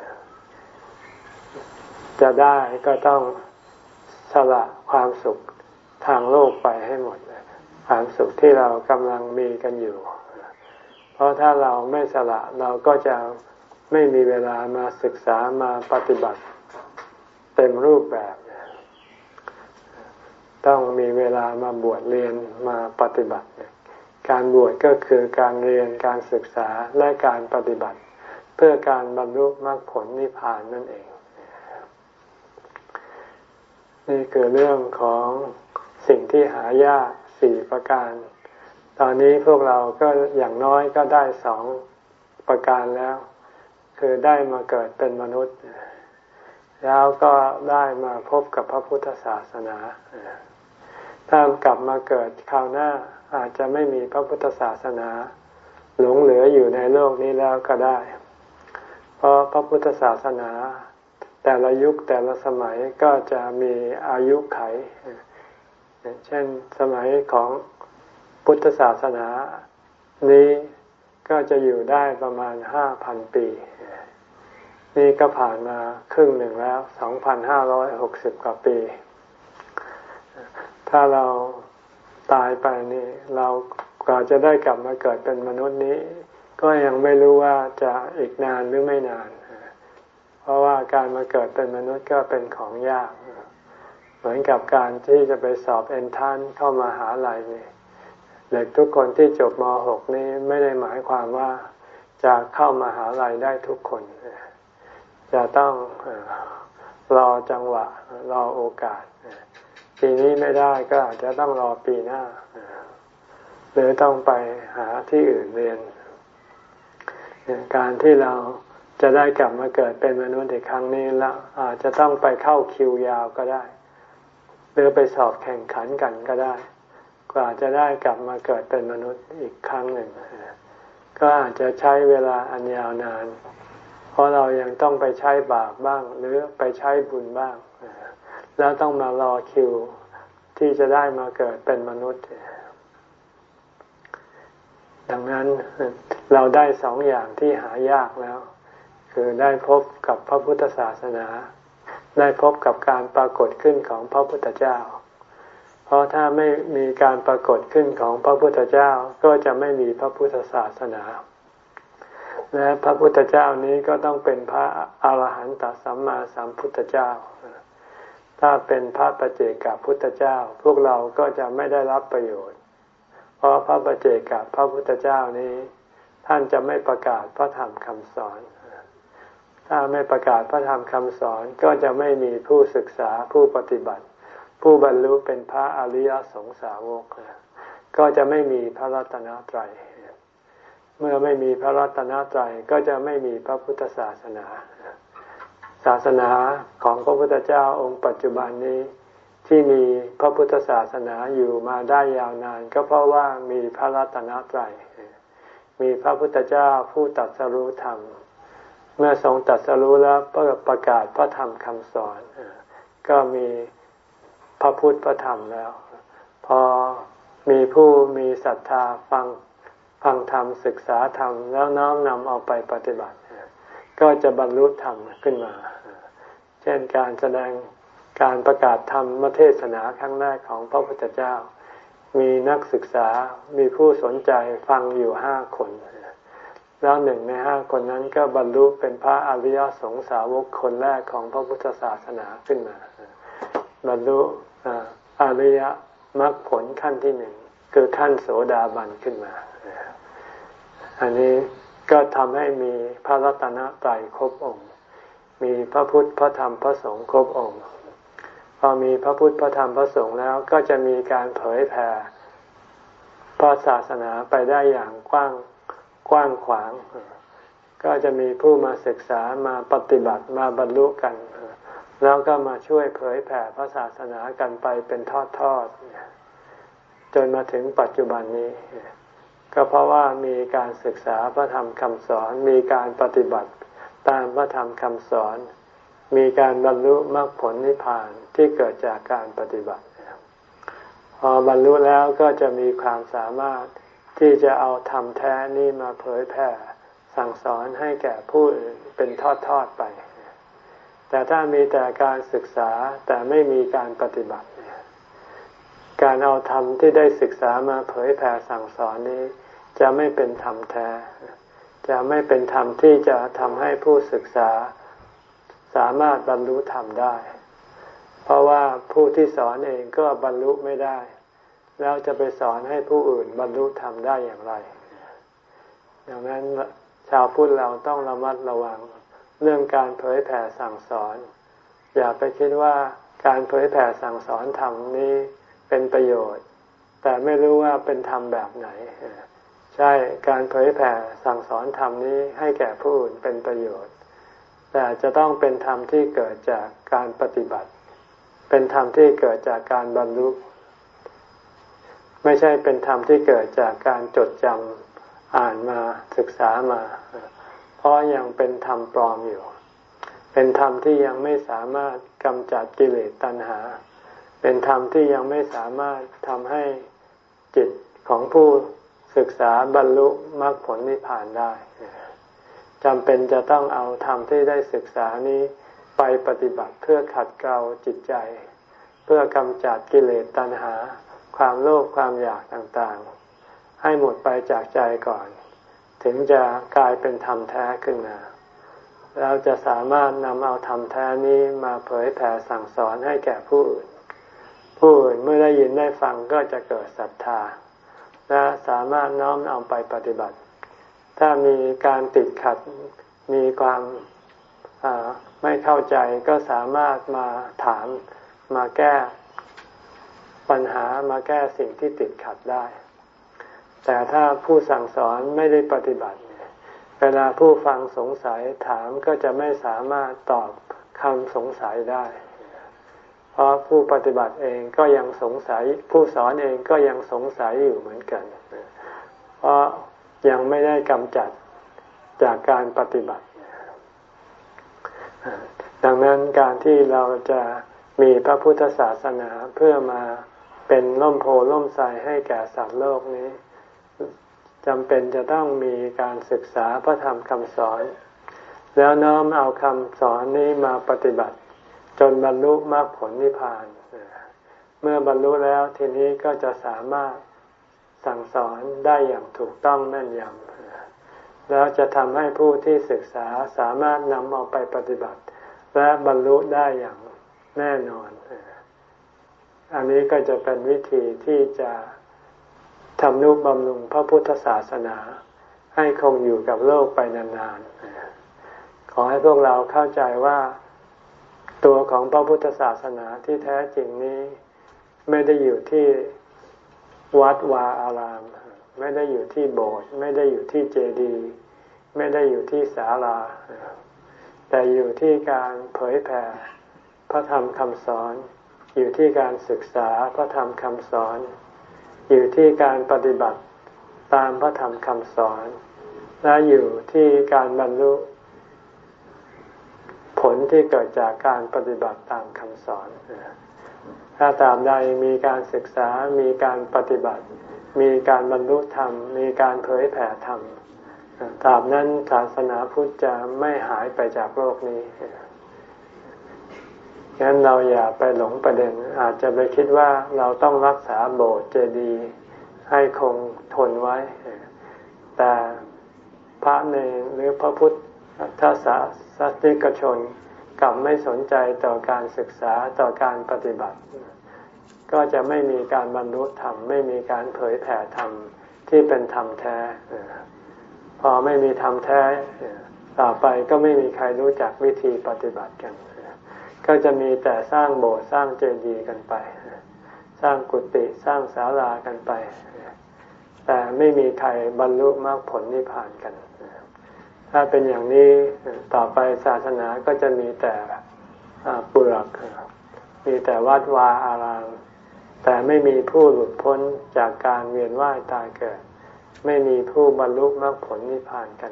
จะได้ก็ต้องสละความสุขทางโลกไปให้หมดความสุขที่เรากำลังมีกันอยู่เพราะถ้าเราไม่สละเราก็จะไม่มีเวลามาศึกษามาปฏิบัติเต็มรูปแบบต้องมีเวลามาบวชเรียนมาปฏิบัติการบวชก็คือการเรียนการศึกษาและการปฏิบัติเพื่อการบรรลุมรรคผลนิพพานนั่นเองนี่คือเรื่องของสิ่งที่หายากสี่ประการตอนนี้พวกเราก็อย่างน้อยก็ได้สองประการแล้วคือได้มาเกิดเป็นมนุษย์แล้วก็ได้มาพบกับพระพุทธศาสนาถ้ากลับมาเกิดคราวหน้าอาจจะไม่มีพระพุทธศาสนาหลงเหลืออยู่ในโลกนี้แล้วก็ได้เพราะพระพุทธศาสนาแต่ละยุคแต่ละสมัยก็จะมีอายุไขเช่นสมัยของพุทธศาสนานี้ก็จะอยู่ได้ประมาณห้าพันปีนี่ก็ผ่านมาครึ่งหนึ่งแล้ว สองพันห้าร้อยหกสิบ กว่าปีถ้าเราตายไปนี่เรากว่าจะได้กลับมาเกิดเป็นมนุษย์นี้ก็ยังไม่รู้ว่าจะอีกนานหรือไม่นานเพราะว่าการมาเกิดเป็นมนุษย์ก็เป็นของยากเหมือนกับการที่จะไปสอบเอนทรานซ์เข้ามหาลัยนี่เด็กทุกคนที่จบม หก นี่ไม่ได้หมายความว่าจะเข้ามหาลัยได้ทุกคนจะต้องรอจังหวะรอโอกาสปีนี้ไม่ได้ก็อาจจะต้องรอปีหน้าหรือต้องไปหาที่อื่นเรียนการที่เราจะได้กลับมาเกิดเป็นมนุษย์อีกครั้งนี้แล้วอาจจะต้องไปเข้าคิวยาวก็ได้หรือไปสอบแข่งขันกันก็ได้กว่าจะได้กลับมาเกิดเป็นมนุษย์อีกครั้งหนึ่งก็อาจจะใช้เวลาอันยาวนานเพราะเรายังต้องไปใช้บาปบ้างหรือไปใช้บุญบ้างแล้วต้องมารอคิวที่จะได้มาเกิดเป็นมนุษย์ดังนั้นเราได้สองอย่างที่หายากแล้วคือได้พบกับพระพุทธศาสนาได้พบกับการปรากฏขึ้นของพระพุทธเจ้าเพราะถ้าไม่มีการปรากฏขึ้นของพระพุทธเจ้าก็จะไม่มีพระพุทธศาสนาและพระพุทธเจ้านี้ก็ต้องเป็นพระอรหันตสัมมาสัมพุทธเจ้าถ้าเป็นพระปัจเจกพุทธเจ้าพวกเราก็จะไม่ได้รับประโยชน์เพราะพระปัจเจกพระพุทธเจ้านี้ท่านจะไม่ประกาศพระธรรมคำสอนถ้าไม่ประกาศพระธรรมคำสอนก็จะไม่มีผู้ศึกษาผู้ปฏิบัติผู้บรรลุเป็นพระอริยสงสาวกก็จะไม่มีพระรัตนตรัยเมื่อไม่มีพระรัตนตรัยก็จะไม่มีพระพุทธศาสนาศาสนาของพระพุทธเจ้าองค์ปัจจุบันนี้ที่มีพระพุทธศาสนาอยู่มาได้ยาวนานก็เพราะว่ามีพระรัตนตรัยมีพระพุทธเจ้าผู้ตรัสรู้ธรรมเมื่อทรงตรัสรู้แล้วประกาศพระธรรมคำสอนก็มีพระพุทธพระธรรมแล้วพอมีผู้มีศรัทธาฟังฟังธรรมศึกษาธรรมแล้วน้อมนำเอาไปปฏิบัติก็จะบรรลุธรรมขึ้นมาเช่นการแสดงการประกาศธรรมเทศนาครั้งแรกของพระพุทธเจ้ามีนักศึกษามีผู้สนใจฟังอยู่ห้าคนแล้วหนึ่งในห้าคนนั้นก็บรรลุเป็นพระอริยสงสาวกคนแรกของพระพุทธศาสนาขึ้นมาบรรลุอริยมรรคผลขั้นที่หนึ่งคือขั้นโสดาบันขึ้นมาอันนี้ก็ทำให้มีพระรัตนตรัยครบองค์มีพระพุทธพระธรรมพระสงฆ์ครบองค์พอมีพระพุทธพระธรรมพระสงฆ์แล้วก็จะมีการเผยแผ่พระศาสนาไปได้อย่างกว้างกว้างขวางก็จะมีผู้มาศึกษามาปฏิบัติมาบรรลุกันแล้วก็มาช่วยเผยแผ่พระศาสนากันไปเป็นทอดๆจนมาถึงปัจจุบันนี้ก็เพราะว่ามีการศึกษาพระธรรมคำสอนมีการปฏิบัติตามพระธรรมคำสอนมีการบรรลุมรรคผลนิพพานที่เกิดจากการปฏิบัติพอบรรลุแล้วก็จะมีความสามารถที่จะเอาธรรมแท้นี้มาเผยแผ่สั่งสอนให้แก่ผู้อื่นเป็นทอดๆไปแต่ถ้ามีแต่การศึกษาแต่ไม่มีการปฏิบัติการเอาธรรมที่ได้ศึกษามาเผยแผ่สั่งสอนนี้จะไม่เป็นธรรมแท้จะไม่เป็นธรรมที่จะทำให้ผู้ศึกษาสามารถบรรลุธรรมได้เพราะว่าผู้ที่สอนเองก็บรรลุไม่ได้แล้วจะไปสอนให้ผู้อื่นบรรลุธรรมได้อย่างไรดังนั้นชาวพุทธเราต้องระมัดระวังเรื่องการเผยแผ่สั่งสอนอย่าไปคิดว่าการเผยแผ่สั่งสอนธรรมนี้เป็นประโยชน์แต่ไม่รู้ว่าเป็นธรรมแบบไหนใช่การเผยแผ่สั่งสอนธรรมนี้ให้แก่ผู้อื่นเป็นประโยชน์แต่จะต้องเป็นธรรมที่เกิดจากการปฏิบัติเป็นธรรมที่เกิดจากการบรรลุไม่ใช่เป็นธรรมที่เกิดจากการจดจำอ่านมาศึกษามาเพราะยังเป็นธรรมปลอมอยู่เป็นธรรมที่ยังไม่สามารถกำจัดกิเลสตัณหาเป็นธรรมที่ยังไม่สามารถทำให้จิตของผู้ศึกษาบรรลุมรรคผลนิพพานได้จำเป็นจะต้องเอาธรรมที่ได้ศึกษานี้ไปปฏิบัติเพื่อขัดเกลาจิตใจเพื่อกำจัดกิเลสตัณหาความโลภความอยากต่างๆให้หมดไปจากใจก่อนถึงจะกลายเป็นธรรมแท้ขึ้นมาเราจะสามารถนำเอาธรรมแท้นี้มาเผยแผ่สั่งสอนให้แก่ผู้อื่นผู้อื่นเมื่อได้ยินได้ฟังก็จะเกิดศรัทธาและสามารถน้อมเอาไปปฏิบัติถ้ามีการติดขัดมีความไม่เข้าใจก็สามารถมาถามมาแก้ปัญหามาแก้สิ่งที่ติดขัดได้แต่ถ้าผู้สั่งสอนไม่ได้ปฏิบัติเวลาผู้ฟังสงสัยถามก็จะไม่สามารถตอบคำสงสัยได้เพราะผู้ปฏิบัติเองก็ยังสงสัยผู้สอนเองก็ยังสงสัยอยู่เหมือนกันเพราะยังไม่ได้กำจัดจากการปฏิบัติดังนั้นการที่เราจะมีพระพุทธศาสนาเพื่อมาเป็นร่มโพล่มไทรให้แก่สัตว์โลกนี้จำเป็นจะต้องมีการศึกษาพระธรรมคำสอนแล้วน้อมเอาคำสอนนี้มาปฏิบัติจนบรรลุมรรคผลนิพพานเมื่อบรรลุแล้วทีนี้ก็จะสามารถสั่งสอนได้อย่างถูกต้องแม่นยำแล้วจะทำให้ผู้ที่ศึกษาสามารถนำเอาไปปฏิบัติและบรรลุได้อย่างแน่นอนอันนี้ก็จะเป็นวิธีที่จะทำนุบำรุงพระพุทธศาสนาให้คงอยู่กับโลกไปนานๆขอให้พวกเราเข้าใจว่าตัวของพระพุทธศาสนาที่แท้จริงนี้ไม่ได้อยู่ที่วัดวาอารามไม่ได้อยู่ที่โบสถ์ไม่ได้อยู่ที่เจดีย์ไม่ได้อยู่ที่ศาลาแต่อยู่ที่การเผยแผ่พระธรรมคำสอนอยู่ที่การศึกษาพระธรรมคำสอนอยู่ที่การปฏิบัติตามพระธรรมคำสอนและอยู่ที่การบรรลุผลที่เกิดจากการปฏิบัติตามคำสอนถ้าตามใดมีการศึกษามีการปฏิบัติมีการบรรลุธรรมมีการเผยแผ่ธรรมตราบนั้นศาสนาพุทธจะไม่หายไปจากโลกนี้งั้นเราอย่าไปหลงประเด็นอาจจะไปคิดว่าเราต้องรักษาโบสถ์เจดีย์ให้คงทนไว้แต่พระเนรหรือพระพุทธศาสนิกชนกลับไม่สนใจต่อการศึกษาต่อการปฏิบัติก็จะไม่มีการบรรลุธรรมไม่มีการเผยแผ่ธรรมที่เป็นธรรมแท้พอไม่มีธรรมแท้ต่อไปก็ไม่มีใครรู้จักวิธีปฏิบัติกันก็จะมีแต่สร้างโบสถ์สร้างเจดีย์กันไปสร้างกุฏิสร้างศาลากันไปแต่ไม่มีใครบรรลุมรรคผลนิพพานกันถ้าเป็นอย่างนี้ต่อไปศาสนาก็จะมีแต่เปลือกมีแต่วัดวาอารามแต่ไม่มีผู้หลุดพ้นจากการเวียนว่ายตายเกิดไม่มีผู้บรรลุมรรคผลนิพพานกัน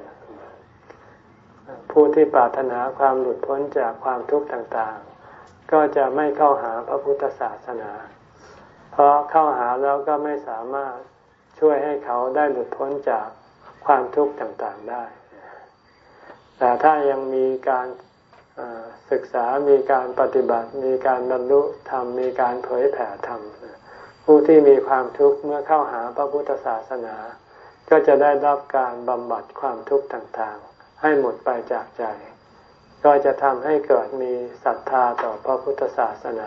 ผู้ที่ปรารถนาความหลุดพ้นจากความทุกข์ต่างๆก็จะไม่เข้าหาพระพุทธศาสนาเพราะเข้าหาแล้วก็ไม่สามารถช่วยให้เขาได้หลุดพ้นจากความทุกข์ต่างๆได้แต่ถ้ายังมีการศึกษามีการปฏิบัติมีการบรรลุธรรมมีการเผยแผ่ธรรมผู้ที่มีความทุกข์เมื่อเข้าหาพระพุทธศาสนาก็จะได้รับการบำบัดความทุกข์ต่างๆให้หมดไปจากใจก็จะทำให้เกิดมีศรัทธาต่อพระพุทธศาสนา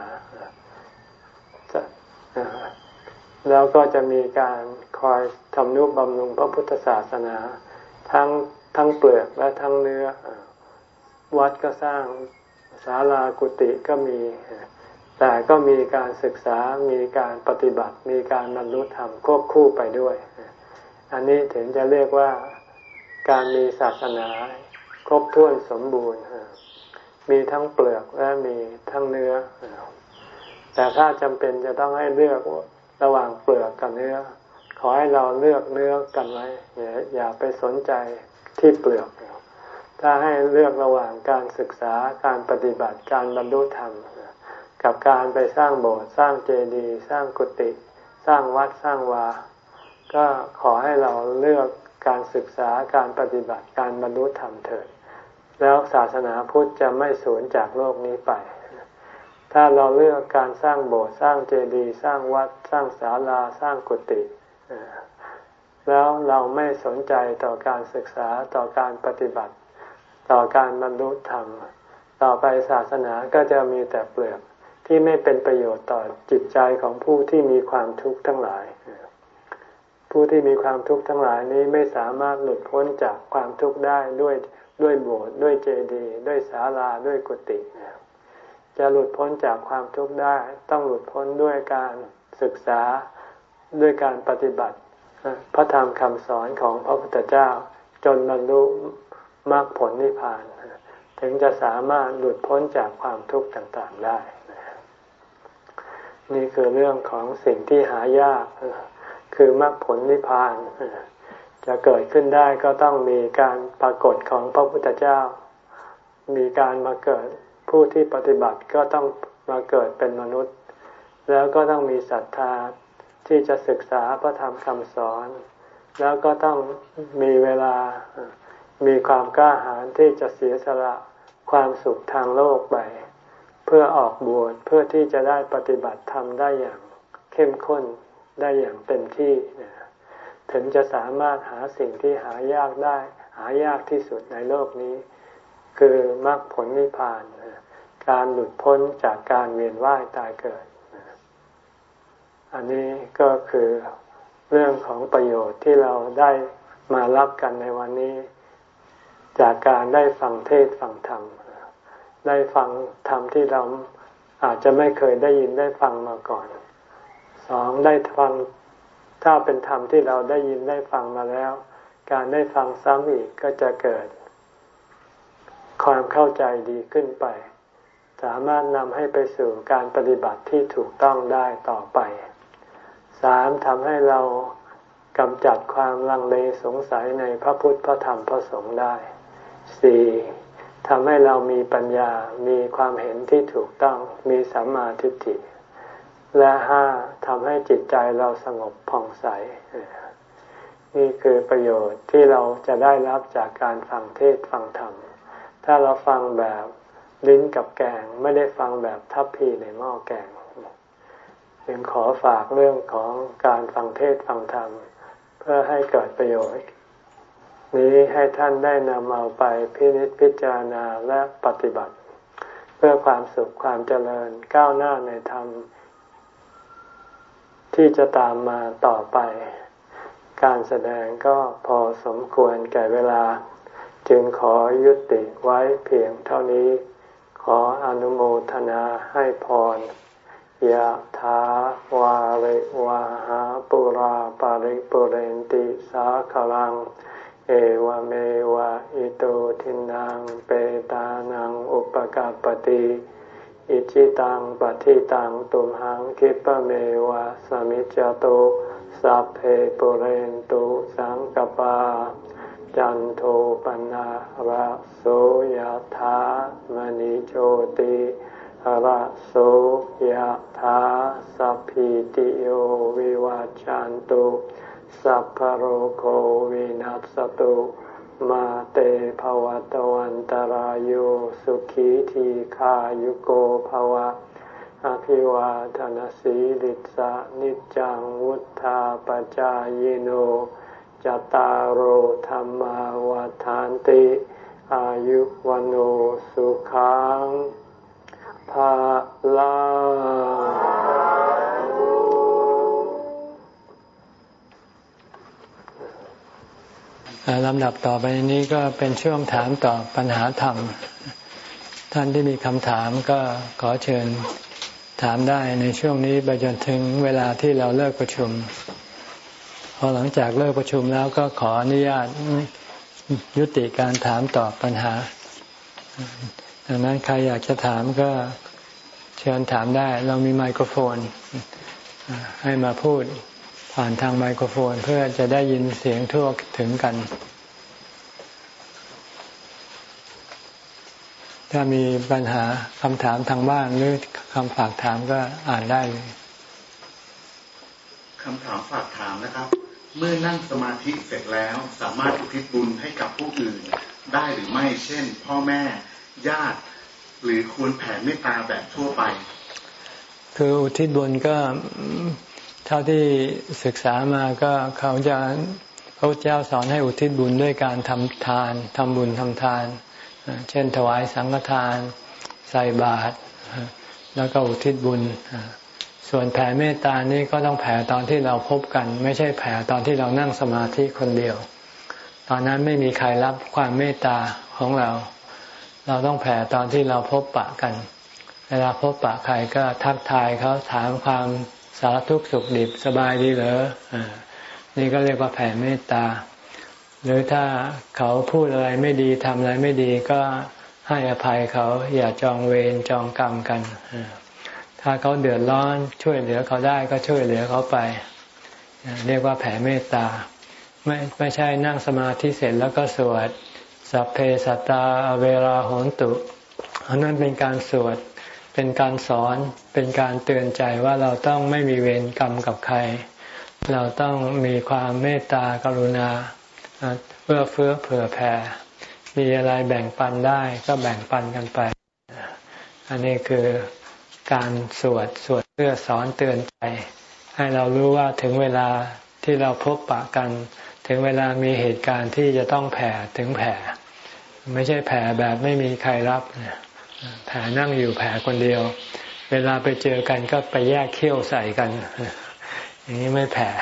แล้วก็จะมีการคอยทำนุบำรุงพระพุทธศาสนาทั้งทั้งเปลือกและทั้งเนื้อวัดก็สร้างศาลากุฏิก็มีแต่ก็มีการศึกษามีการปฏิบัติมีการบรรลุธรรมควบคู่ไปด้วยอันนี้ถึงจะเรียกว่าการมีศาสนาครบถ้วนสมบูรณ์มีทั้งเปลือกและมีทั้งเนื้อแต่ถ้าจำเป็นจะต้องให้เลือกระหว่างเปลือกกับเนื้อขอให้เราเลือกเนื้อกันไว้อย่าอย่าไปสนใจที่เปลือกถ้าให้เลือกระหว่างการศึกษาการปฏิบัติการบรรลุธรรมกับการไปสร้างโบสถ์สร้างเจดีย์สร้างกุฏิสร้างวัดสร้างวาก็ขอให้เราเลือกการศึกษาการปฏิบัติการบรรลุธรรมเถิดแล้วศาสนาพุทธจะไม่สูญจากโลกนี้ไปถ้าเราเลือกการสร้างโบสถ์สร้างเจดีย์สร้างวัดสร้างศาลาสร้างกุฏิแล้วเราไม่สนใจต่อการศึกษาต่อการปฏิบัติต่อการบรรลุธรรมต่อไปศาสนาก็จะมีแต่เปลือกที่ไม่เป็นประโยชน์ต่อจิตใจของผู้ที่มีความทุกข์ทั้งหลายผู้ที่มีความทุกข์ทั้งหลายนี้ไม่สามารถหลุดพ้นจากความทุกข์ได้ด้วยด้วยโบสถ์ด้วยเจดีย์ด้วยศาลาด้วยกุฏิจะหลุดพ้นจากความทุกข์ได้ต้องหลุดพ้นด้วยการศึกษาด้วยการปฏิบัติพระธรรมคำสอนของพระพุทธเจ้าจนบรรลุมรรคผลนิพพานถึงจะสามารถหลุดพ้นจากความทุกข์ต่างๆได้นี่คือเรื่องของสิ่งที่หายากคือมรรคผลนิพพานจะเกิดขึ้นได้ก็ต้องมีการปรากฏของพระพุทธเจ้ามีการมาเกิดผู้ที่ปฏิบัติก็ต้องมาเกิดเป็นมนุษย์แล้วก็ต้องมีศรัทธาที่จะศึกษาพระธรรมคำสอนแล้วก็ต้องมีเวลามีความกล้าหาญที่จะเสียสละความสุขทางโลกไปเพื่อออกบวชเพื่อที่จะได้ปฏิบัติธรรมได้อย่างเข้มข้นได้อย่างเต็มที่ถึงจะสามารถหาสิ่งที่หายากได้หายากที่สุดในโลกนี้คือมรรคผลนิพพานการหลุดพ้นจากการเวียนว่ายตายเกิดอันนี้ก็คือเรื่องของประโยชน์ที่เราได้มารับกันในวันนี้จากการได้ฟังเทศน์ฟังธรรมได้ฟังธรรมที่เราอาจจะไม่เคยได้ยินได้ฟังมาก่อนสองได้ฟังถ้าเป็นธรรมที่เราได้ยินได้ฟังมาแล้วการได้ฟังซ้ำอีกก็จะเกิดความเข้าใจดีขึ้นไปสามารถนำให้ไปสู่การปฏิบัติที่ถูกต้องได้ต่อไปสามทำให้เรากำจัดความลังเลสงสัยในพระพุทธพระธรรมพระสงฆ์ได้สี่ทำให้เรามีปัญญามีความเห็นที่ถูกต้องมีสัมมาทิฏฐิและห้าทำให้จิตใจเราสงบผ่องใสนี่คือประโยชน์ที่เราจะได้รับจากการฟังเทศน์ฟังธรรมถ้าเราฟังแบบลิ้นกับแกงไม่ได้ฟังแบบทัพพีในหม้อแกงจึงขอฝากเรื่องของการฟังเทศน์ฟังธรรมเพื่อให้เกิดประโยชน์นี้ให้ท่านได้นำเอาไปพินิจพิจารณาและปฏิบัติเพื่อความสุขความเจริญก้าวหน้าในธรรมที่จะตามมาต่อไปการแสดงก็พอสมควรแก่เวลาจึงขอยุติไว้เพียงเท่านี้ขออนุโมทนาให้พรยะถาวาริวะหาปุราปาริปุเรนติสาคลังเอวเมวะอิโตทินังเปตานังอุปกัปปติอิจิตังปฏิตังตุมหังคิปะเมวะสมิจจตุสัพเพปุเรนตุสังกปาจันโทปนะระโสยถามณิโชติระโสยถาสัพพิติโยวิวัจจันตุสัพพโรโควินัสตุมาเตภวัตวันตารโยสุขีทีขายุโกภวะอภิวาทนาสีลิสะนิจังวุธาปจายโนจตารโหธรรมาวาทานติอายุวันโอสุขังภาลังลำดับต่อไปนี้ก็เป็นช่วงถามตอบปัญหาธรรมท่านที่มีคำถามก็ขอเชิญถามได้ในช่วงนี้ไปจนถึงเวลาที่เราเลิกประชุมพอหลังจากเลิกประชุมแล้วก็ขออนุญาตยุติการถามตอบปัญหาดังนั้นใครอยากจะถามก็เชิญถามได้เรามีไมโครโฟนให้มาพูดผ่านทางไมโครโฟนเพื่อจะได้ยินเสียงทั่วถึงกันถ้ามีปัญหาคำถามทางบ้านหรือคำฝากถามก็อ่านได้เลยคำถามฝากถามนะครับเมื่อนั่งสมาธิเสร็จแล้วสามารถอุทิศบุญให้กับผู้อื่นได้หรือไม่เช่นพ่อแม่ญาติหรือควรแผ่เมตตาแบบทั่วไปคืออุทิศบุญก็เท่าที่ศึกษามาก็เขาจะพระเจ้าสอนให้อุทิศบุญด้วยการทำทานทำบุญทำทานเช่นถวายสังฆทานใส่บาตรแล้วก็อุทิศบุญส่วนแผ่เมตตานี่ก็ต้องแผ่ตอนที่เราพบกันไม่ใช่แผ่ตอนที่เรานั่งสมาธิคนเดียวตอนนั้นไม่มีใครรับความเมตตาของเราเราต้องแผ่ตอนที่เราพบปะกันเวลาพบปะใครก็ทักทายเขาถามความสารทุกข์สุขดิบสบายดีเหรอนี่ก็เรียกว่าแผ่เมตตาหรือถ้าเขาพูดอะไรไม่ดีทำอะไรไม่ดีก็ให้อภัยเขาอย่าจองเวรจองกรรมกันถ้าเขาเดือดร้อนช่วยเหลือเขาได้ก็ช่วยเหลือเขาไปเรียกว่าแผ่เมตตาไม่ไม่ใช่นั่งสมาธิเสร็จแล้วก็สวดสัพเพสัตตาเวราโหนตุอันนั้นเป็นการสวดเป็นการสอนเป็นการเตือนใจว่าเราต้องไม่มีเวรกรรมกับใครเราต้องมีความเมตตากรุณาเอื้อเฟื้อเผื่อแผ่มีอะไรแบ่งปันได้ก็แบ่งปันกันไปอันนี้คือการสวดสวดเพื่อสอนเตือนใจให้เรารู้ว่าถึงเวลาที่เราพบปะกันถึงเวลามีเหตุการณ์ที่จะต้องแผ่ถึงแผ่ไม่ใช่แผ่แบบไม่มีใครรับแผ่นั่งอยู่แผ่คนเดียวเวลาไปเจอกันก็ไปแยกเขี้ยวใส่กันอย่างนี้ไม่แผ่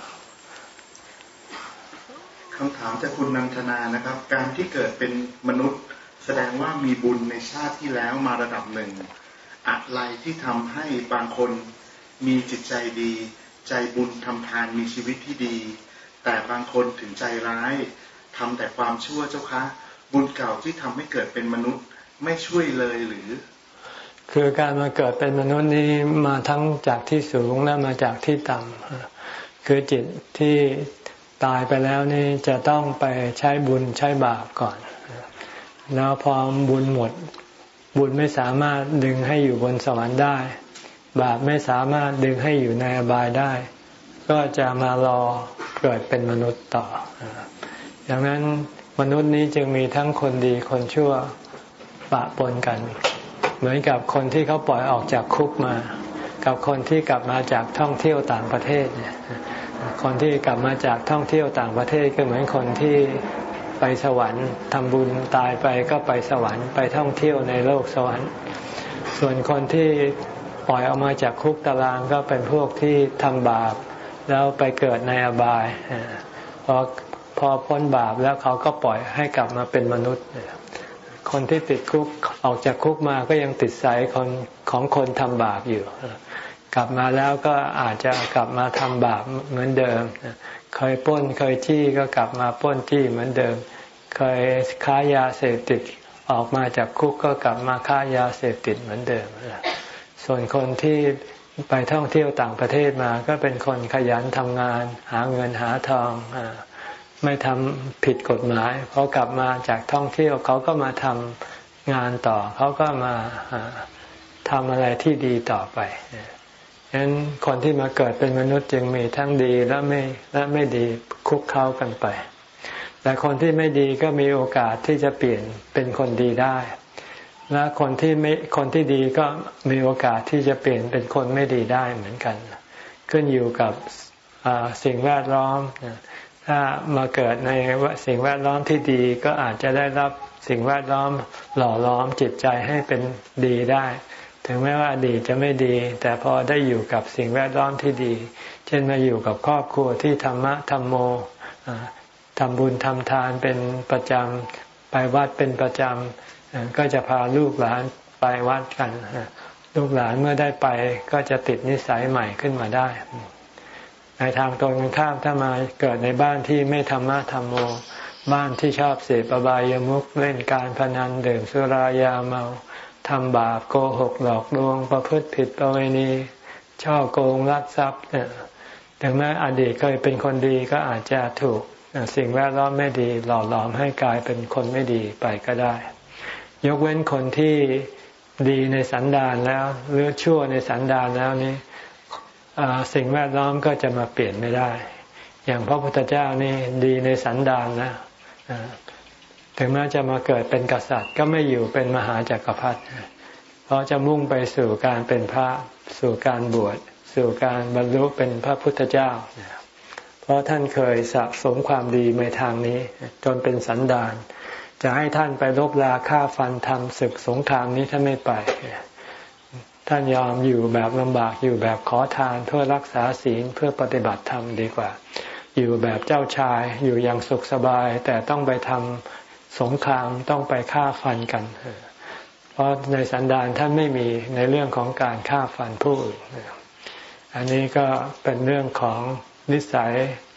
คำถามจากคุณนันทนานะครับการที่เกิดเป็นมนุษย์แสดงว่ามีบุญในชาติที่แล้วมาระดับหนึ่งอะไรที่ทำให้บางคนมีจิตใจดีใจบุญทำทานมีชีวิตที่ดีแต่บางคนถึงใจร้ายทำแต่ความชั่วเจ้าคะบุญเก่าที่ทำให้เกิดเป็นมนุษย์ไม่ช่วยเลยหรือคือการมาเกิดเป็นมนุษย์นี้มาทั้งจากที่สูงและมาจากที่ต่ำคือจิตที่ตายไปแล้วนี่จะต้องไปใช้บุญใช้บาปก่อนแล้วพอบุญหมดบุญไม่สามารถดึงให้อยู่บนสวรรค์ได้บาปไม่สามารถดึงให้อยู่ในอบายได้ก็จะมารอเกิดเป็นมนุษย์ต่อดังนั้นมนุษย์นี้จึงมีทั้งคนดีคนชั่วปะปนกันเหมือนกับคนที่เขาปล่อยออกจากคุกมากับคนที่กลับมาจากท่องเที่ยวต่างประเทศเนี่ยคนที่กลับมาจากท่องเที่ยวต่างประเทศก็เหมือนคนที่ไปสวรรค์ทำบุญตายไปก็ไปสวรรค์ไปท่องเที่ยวในโลกสวรรค์ส่วนคนที่ปล่อยออกมาจากคุกตารางก็เป็นพวกที่ทำบาปแล้วไปเกิดในอบายพอพอพ้นบาปแล้วเขาก็ปล่อยให้กลับมาเป็นมนุษย์คนที่ติดคุกออกจากคุกมาก็ยังติดสายคนของคนทำบาปอยู่กลับมาแล้วก็อาจจะกลับมาทำบาปเหมือนเดิมเคยปล้นเคยจี้ก็กลับมาปล้นจี้เหมือนเดิมเคยค้ายาเสพติดออกมาจากคุกก็กลับมาค้ายาเสพติดเหมือนเดิมส่วนคนที่ไปท่องเที่ยวต่างประเทศมาก็เป็นคนขยันทำงานหาเงินหาทองไม่ทำผิดกฎหมายพอกลับมาจากท่องเที่ยวเขาก็มาทำงานต่อเขาก็มาทำอะไรที่ดีต่อไปฉะนั้นคนที่มาเกิดเป็นมนุษย์จึงมีทั้งดีและไม่และไม่ดีคุกเข้ากันไปแต่คนที่ไม่ดีก็มีโอกาสที่จะเปลี่ยนเป็นคนดีได้และคนที่ไม่คนที่ดีก็มีโอกาสที่จะเปลี่ยนเป็นคนไม่ดีได้เหมือนกันขึ้นอยู่กับสิ่งแวดล้อมถ้ามาเกิดในสิ่งแวดล้อมที่ดีก็อาจจะได้รับสิ่งแวดล้อมหล่อล้อมจิตใจให้เป็นดีได้ถึงแม้ว่าอดีตจะไม่ดีแต่พอได้อยู่กับสิ่งแวดล้อมที่ดีเช่นมาอยู่กับครอบครัวที่ธรรมะธรรมโมทำบุญทำทานเป็นประจำไปวัดเป็นประจำก็จะพาลูกหลานไปวัดกันลูกหลานเมื่อได้ไปก็จะติดนิสัยใหม่ขึ้นมาได้ในทางตรงกันข้ามถ้ามาเกิดในบ้านที่ไม่ธรรมะธรรมโมบ้านที่ชอบเสพอบายามุขเล่นการพนันดื่มสุรายาเมาทำบาปโกหกหลอกลวงประพฤติผิดประเวณีช่อโกงลักทรัพย์ถึงแม้อดีตเคยเป็นคนดีก็อาจจะถูกสิ่งแวดล้อมไม่ดีหล่อหลอมให้กลายเป็นคนไม่ดีไปก็ได้ยกเว้นคนที่ดีในสันดานแล้วหรือชั่วในสันดานแล้วนี้สิ่งแวดล้อมก็จะมาเปลี่ยนไม่ได้อย่างพระพุทธเจ้านี่ดีในสันดานนะถึงแม้จะมาเกิดเป็นกษัตริย์ก็ไม่อยู่เป็นมหาจักรพรรดิเพราะจะมุ่งไปสู่การเป็นพระสู่การบวชสู่การบรรลุเป็นพระพุทธเจ้าเพราะท่านเคยสะสมความดีในทางนี้จนเป็นสันดานจะให้ท่านไปรบราฆ่าฟันทำศึกสงครามนี้ท่านไม่ไปท่านยอมอยู่แบบลำบากอยู่แบบขอทานเพื่อรักษาศีลเพื่อปฏิบัติธรรมดีกว่าอยู่แบบเจ้าชายอยู่อย่างสุขสบายแต่ต้องไปทำสงครามต้องไปฆ่าฟันกันเพราะในสันดานท่านไม่มีในเรื่องของการฆ่าฟันผู้อื่นอันนี้ก็เป็นเรื่องของนิสัย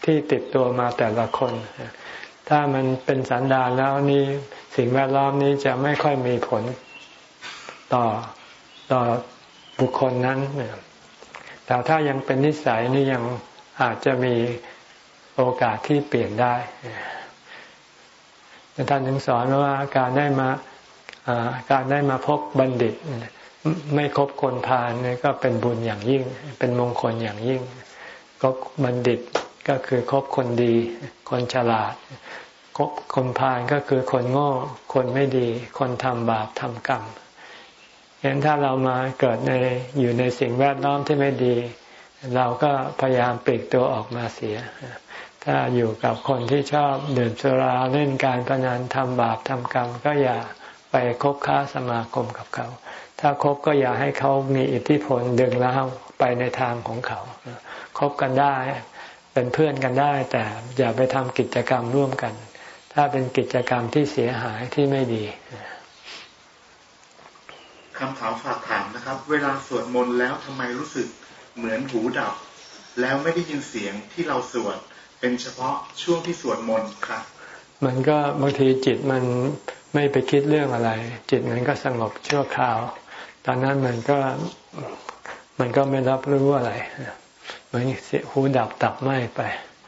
ที่ติดตัวมาแต่ละคนถ้ามันเป็นสันดานแล้วนี่สิ่งแวดล้อมนี้จะไม่ค่อยมีผลต่อต่อบุคคลนั้นแต่ถ้ายังเป็นนิสัยนี่ยังอาจจะมีโอกาสที่เปลี่ยนได้ท่านถึงสอนว่าการได้มาการได้มาพบบัณฑิตไม่คบคนพาลนี่ก็เป็นบุญอย่างยิ่งเป็นมงคลอย่างยิ่งคบบัณฑิตก็คือคบคนดีคนฉลาดคบคนพาลก็คือคนโง่คนไม่ดีคนทำบาปทำกรรมเห็นถ้าเรามาเกิดในอยู่ในสิ่งแวดล้อมที่ไม่ดีเราก็พยายามปลีกตัวออกมาเสียถ้าอยู่กับคนที่ชอบดื่มสุราเล่นการพนันทำบาปทำกรรมก็อย่าไปคบค้าสมาคมกับเขาถ้าคบก็อย่าให้เขามีอิทธิพลดึงเราไปในทางของเขาคบกันได้เป็นเพื่อนกันได้แต่อย่าไปทำกิจกรรมร่วมกันถ้าเป็นกิจกรรมที่เสียหายที่ไม่ดีคำถามฝากถามนะครับเวลาสวดมนต์แล้วทำไมรู้สึกเหมือนหูดับแล้วไม่ได้ยินเสียงที่เราสวดเป็นเฉพาะช่วงที่สวดมนต์ครับมันก็บางทีจิตมันไม่ไปคิดเรื่องอะไรจิตมันก็สงบชั่วคราวตอนนั้นมันก็มันก็ไม่รับรู้อะไรเหมือนหูดับตับไหม้ไป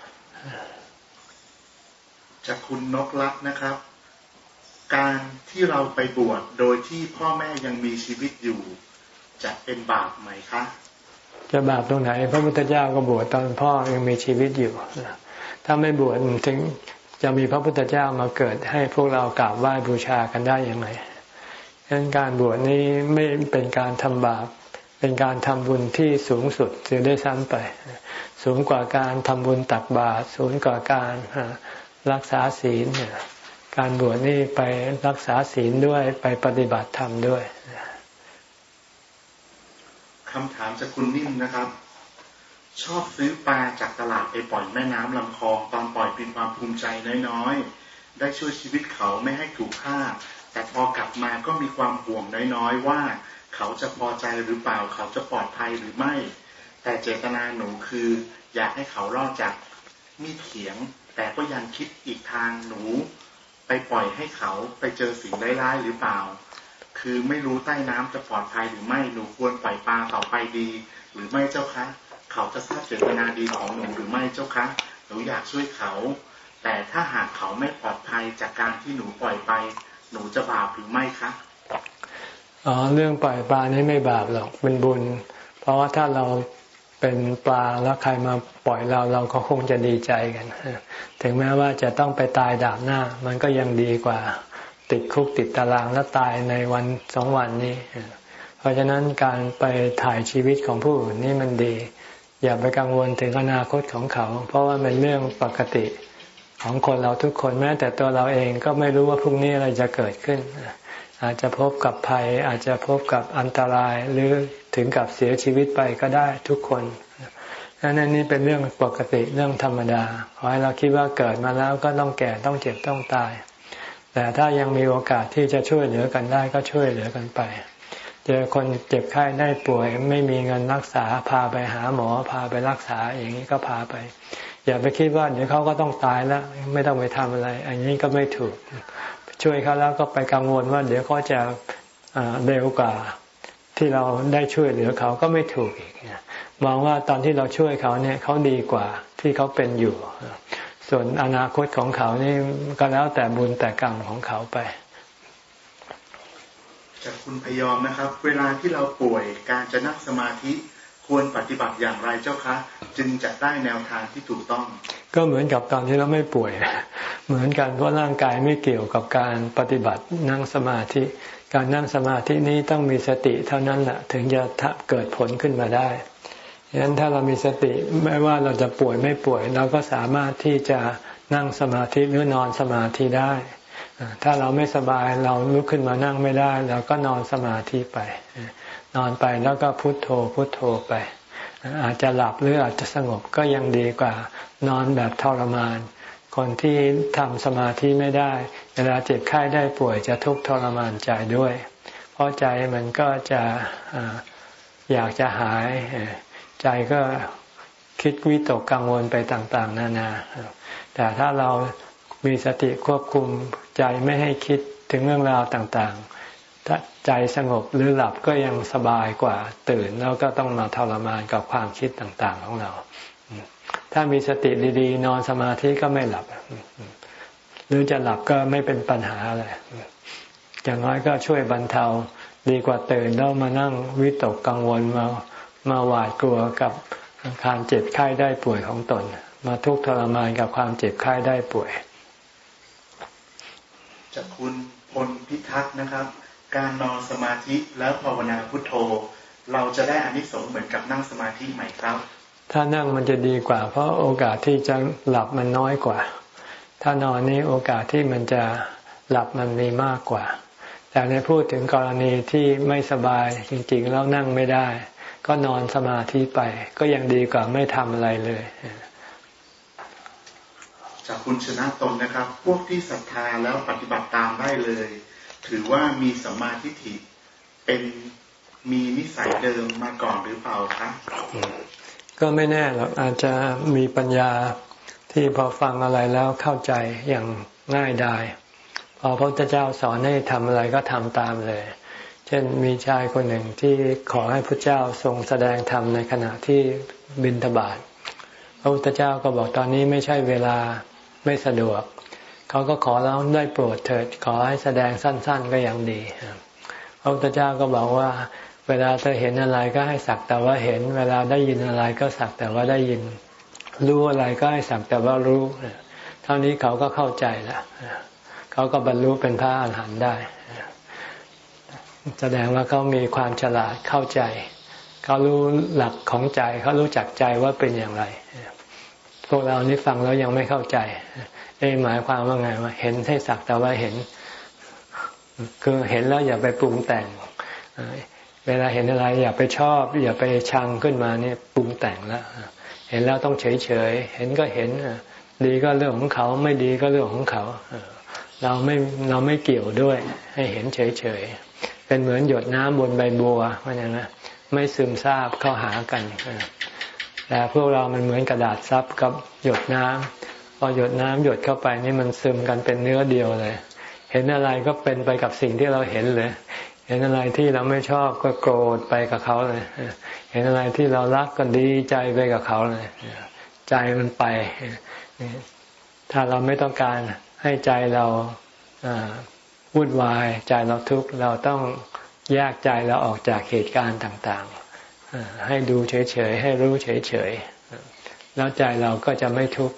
จากคุณนกลักษ์นะครับการที่เราไปบวชโดยที่พ่อแม่ยังมีชีวิตอยู่จะเป็นบาปไหมคะจะบาปตรงไหนพระพุทธเจ้าก็บวชตอนพ่อยังมีชีวิตอยู่ถ้าไม่บวชถึงจะมีพระพุทธเจ้ามาเกิดให้พวกเรากราบไหว้บูชากันได้ยังไงฉะนั้นการบวชนี้ไม่เป็นการทำบาปเป็นการทำบุญที่สูงสุดเสียได้ซ้ำไปสูงกว่าการทำบุญตักบาตรสูงกว่าการรักษาศีลการบวชนี่ไปรักษาศีลด้วยไปปฏิบัติธรรมด้วยคำถามจากคุณนิ่มนะครับชอบซื้อปลาจากตลาดไปปล่อยแม่น้ำลำคลองตอนปล่อยเป็นความภูมิใจน้อยๆได้ช่วยชีวิตเขาไม่ให้ถูกฆ่าแต่พอกลับมาก็มีความห่วงน้อยๆว่าเขาจะพอใจหรือเปล่าเขาจะปลอดภัยหรือไม่แต่เจตนาหนูคืออยากให้เขารอดจากมีดเขียงแต่ก็ยังคิดอีกทางหนูไปปล่อยให้เขาไปเจอสิ่งร้ายๆหรือเปล่าคือไม่รู้ใต้น้ำจะปลอดภัยหรือไม่หนูควรปล่อยปลาต่อไปดีหรือไม่เจ้าคะเขาจะทราบเจตนาดีของหนูหรือไม่เจ้าคะหนูอยากช่วยเขาแต่ถ้าหากเขาไม่ปลอดภัยจากการที่หนูปล่อยไปหนูจะบาปหรือไม่คะอ๋อเรื่องปล่อยปลานี่ไม่บาปหรอกเป็นบุญเพราะว่าถ้าเราเป็นปลาแล้วใครมาปล่อยเราเราก็คงจะดีใจกันถึงแม้ว่าจะต้องไปตายดาบหน้ามันก็ยังดีกว่าติดคุกติดตารางแล้วตายในวันสองวันนี้เพราะฉะนั้นการไปถ่ายชีวิตของผู้อื่นนี่มันดีอย่าไปกังวลถึงอนาคตของเขาเพราะว่าเป็นเรื่องปกติของคนเราทุกคนแม้แต่ตัวเราเองก็ไม่รู้ว่าพรุ่งนี้อะไรจะเกิดขึ้นอาจจะพบกับภัยอาจจะพบกับอันตรายหรือถึงกับเสียชีวิตไปก็ได้ทุกคนนั่นนี่เป็นเรื่องปกติเรื่องธรรมดาขอให้เราคิดว่าเกิดมาแล้วก็ต้องแก่ต้องเจ็บต้องตายแต่ถ้ายังมีโอกาสที่จะช่วยเหลือกันได้ก็ช่วยเหลือกันไปเจอคนเจ็บไข้ได้ป่วยไม่มีเงินรักษาพาไปหาหมอพาไปรักษาอย่างนี้ก็พาไปอย่าไปคิดว่าเดี๋ยวเขาก็ต้องตายแล้วไม่ต้องไปทำอะไรอันนี้ก็ไม่ถูกช่วยเขาแล้วก็ไปกังวลว่าเดี๋ยวเขาจะเร็วกว่าที่เราได้ช่วยเหลือเขาก็ไม่ถูกอีกมองว่าตอนที่เราช่วยเขาเนี่ยเขาดีกว่าที่เขาเป็นอยู่ส่วนอนาคตของเขานี่ก็แล้วแต่บุญแต่กรรมของเขาไปจากคุณพยอมนะครับเวลาที่เราป่วยการจะนั่งสมาธิควรปฏิบัติอย่างไรเจ้าคะจึงจะได้แนวทางที่ถูกต้องก็เหมือนกับตอนที่เราไม่ป่วยเหมือนกันเพราะร่างกายไม่เกี่ยวกับการปฏิบัตินั่งสมาธิการนั่งสมาธินี้ต้องมีสติเท่านั้นแหละถึงจะเกิดผลขึ้นมาได้ฉะนั้นถ้าเรามีสติไม่ว่าเราจะป่วยไม่ป่วยเราก็สามารถที่จะนั่งสมาธิหรือนอนสมาธิได้ถ้าเราไม่สบายเราลุกขึ้นมานั่งไม่ได้เราก็นอนสมาธิไปนอนไปแล้วก็พุทโธพุทโธไปอาจจะหลับหรืออาจจะสงบก็ยังดีกว่านอนแบบทรมานคนที่ทำสมาธิไม่ได้เวลาเจ็บไข้ได้ป่วยจะทุกข์ทรมานใจด้วยเพราะใจมันก็จะอยากจะหายใจก็คิดวิตกกังวลไปต่างๆนานาแต่ถ้าเรามีสติควบคุมใจไม่ให้คิดถึงเรื่องราวต่างๆถ้าใจสงบหรือหลับก็ยังสบายกว่าตื่นแล้วก็ต้องมาทรมานกับความคิดต่างๆของเราถ้ามีสติดีๆนอนสมาธิก็ไม่หลับหรือจะหลับก็ไม่เป็นปัญหาอะไรอย่างน้อยก็ช่วยบรรเทาดีกว่าตื่นแล้วมานั่งวิตกกังวลมามาหวาดกลัวกับการเจ็บไข้ได้ป่วยของตนมาทุกข์ทรมานกับความเจ็บไข้ได้ป่วยจากคุณพลพิทักษ์นะครับการนอนสมาธิแล้วภาวนาพุทโธเราจะได้อานิสงส์เหมือนกับนั่งสมาธิไหมครับถ้านั่งมันจะดีกว่าเพราะโอกาสที่จะหลับมันน้อยกว่าถ้านอนนี้โอกาสที่มันจะหลับมันมีมากกว่าแต่ในพูดถึงกรณีที่ไม่สบายจริงๆแล้วนั่งไม่ได้ก็นอนสมาธิไปก็ยังดีกว่าไม่ทำอะไรเลยจากคุณชนะตนนะครับพวกที่ศรัทธาแล้วปฏิบัติตามได้เลยถือว่ามีสัมมาทิฏฐิเป็นมีนิสัยเดิมมาก่อนหรือเปล่าครับก็ไม่แน่หรอกอาจจะมีปัญญาที่พอฟังอะไรแล้วเข้าใจอย่างง่ายดายพอพระพุทธเจ้าสอนให้ทำอะไรก็ทำตามเลยเช่นมีชายคนหนึ่งที่ขอให้พระเจ้าทรงแสดงธรรมในขณะที่บิณฑบาตพระพุทธเจ้าก็บอกตอนนี้ไม่ใช่เวลาไม่สะดวกเขาก็ขอแล้วได้โปรดเถิดขอให้แสดงสั้นๆก็ยังดีพระพุทธเจ้าก็บอกว่าเวลาเธอเห็นอะไรก็ให้สักแต่ว่าเห็นเวลาได้ยินอะไรก็สักแต่ว่าได้ยินรู้อะไรก็ให้สักแต่ว่ารู้เท่านี้เขาก็เข้าใจแล้วเขาก็บรรลุเป็นพระอรหันต์ได้แสดงว่าเขามีความฉลาดเข้าใจเขารู้หลักของใจเขารู้จักใจว่าเป็นอย่างไรพวกเรานี่ฟังแล้วยังไม่เข้าใจเอ๊ะหมายความว่าไงว่าเห็นให้สักแต่ว่าเห็นคือเห็นแล้วอย่าไปปรุงแต่งเวลาเห็นอะไรอย่าไปชอบอย่าไปชังขึ้นมาเนี่ยปรุงแต่งแล้วเห็นแล้วต้องเฉยเฉยเห็นก็เห็นดีก็เรื่องของเขาไม่ดีก็เรื่องของเขาเราไม่เราไม่เกี่ยวด้วยให้เห็นเฉยเฉยเป็นเหมือนหยดน้ำบนใบบัวว่าอย่างนั้นไม่ซึมซาบเข้าหากันแต่พวกเรามันเหมือนกระดาษซับกับหยดน้ำพอหยดน้ำหยดเข้าไปนี่มันซึมกันเป็นเนื้อเดียวเลยเห็นอะไรก็เป็นไปกับสิ่งที่เราเห็นเลยเห็นอะไรที่เราไม่ชอบก็โกรธไปกับเขาเลยเห็นอะไรที่เรารักก็ดีใจไปกับเขาเลยใจมันไปถ้าเราไม่ต้องการให้ใจเราวุ่นวายใจเราทุกข์เราต้องแยกใจเราออกจากเหตุการณ์ต่างๆให้ดูเฉยๆให้รู้เฉยๆแล้วใจเราก็จะไม่ทุกข์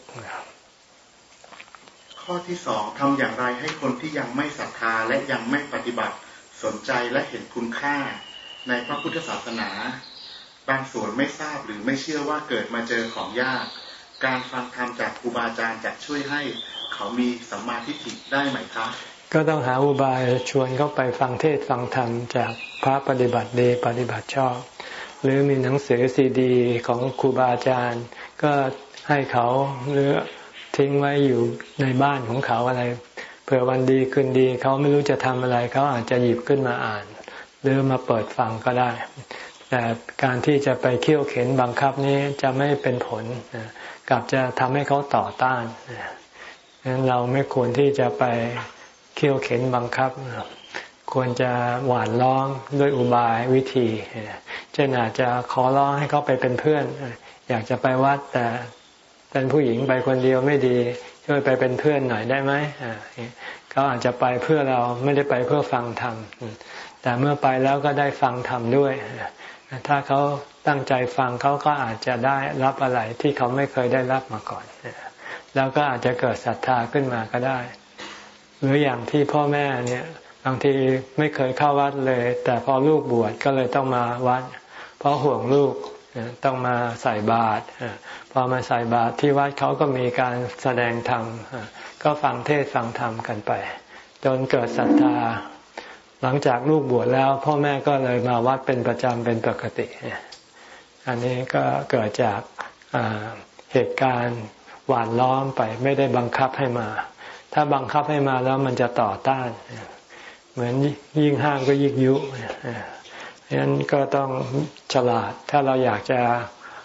ข้อที่สองทำอย่างไรให้คนที่ยังไม่ศรัทธาและยังไม่ปฏิบัติสนใจและเห็นคุณค่าในพระพุทธศาสนาบางส่วนไม่ทราบหรือไม่เชื่อว่าเกิดมาเจอของยากการฟังธรรมจากครูบาอาจารย์จะช่วยให้เขามีสัมมาทิฏฐิได้ไหมครับก็ต้องหาอุบายชวนเขาไปฟังเทศฟังธรรมจากพระปฏิบัติดีปฏิบัติชอบหรือมีหนังสือซีดีของครูบาอาจารย์ก็ให้เขาหรือทิ้งไว้อยู่ในบ้านของเขาอะไรเผื่อวันดีคืนดีเขาไม่รู้จะทำอะไรเขาอาจจะหยิบขึ้นมาอ่านหรือมาเปิดฟังก็ได้แต่การที่จะไปเคี่ยวเข็นบังคับนี้จะไม่เป็นผลกลับจะทำให้เขาต่อต้านดังนั้นเราไม่ควรที่จะไปเคี่ยวเข็นบังคับควรจะหวานล้อมด้วยอุบายวิธีเช่นอาจจะขอร้องให้เขาไปเป็นเพื่อนอยากจะไปวัดแต่เป็นผู้หญิงไปคนเดียวไม่ดีช่วยไปเป็นเพื่อนหน่อยได้ไหมเขาอาจจะไปเพื่อเราไม่ได้ไปเพื่อฟังธรรมแต่เมื่อไปแล้วก็ได้ฟังธรรมด้วยถ้าเขาตั้งใจฟังเขาก็อาจจะได้รับอะไรที่เขาไม่เคยได้รับมาก่อนแล้วก็อาจจะเกิดศรัทธาขึ้นมาก็ได้หรืออย่างที่พ่อแม่เนี่ยบางทีไม่เคยเข้าวัดเลยแต่พอลูกบวชก็เลยต้องมาวัดเพราะห่วงลูกต้องมาใส่บาตรพอมาใส่บาตรที่วัดเขาก็มีการแสดงธรรมก็ฟังเทศฟังธรรมกันไปจนเกิดศรัทธาหลังจากลูกบวชแล้วพ่อแม่ก็เลยมาวัดเป็นประจำเป็นปกติอันนี้ก็เกิดจากเหตุการณ์หวานล้อมไปไม่ได้บังคับให้มาถ้าบังคับให้มาแล้วมันจะต่อต้านเหมือนยิ่งห้ามก็ยิ่งยุฉะนั้นก็ต้องฉลาดถ้าเราอยากจะ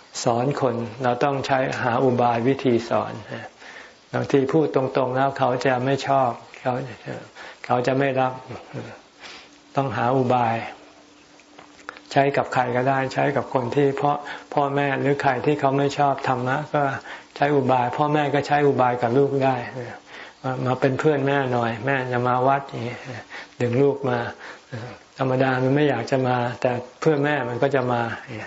สอนคนเราต้องใช้หาอุบายวิธีสอนบางทีพูดตรงๆแล้วเขาจะไม่ชอบเขาเขาจะไม่รับต้องหาอุบายใช้กับใครก็ได้ใช้กับคนที่พ่อพ่อแม่หรือใครที่เขาไม่ชอบธรรมะก็ใช้อุบายพ่อแม่ก็ใช้อุบายกับลูกได้มาเป็นเพื่อนแม่หน่อยแม่จะมาวัดอย่างนี้ดึงลูกมาธรรมดามันไม่อยากจะมาแต่เพื่อนแม่มันก็จะมา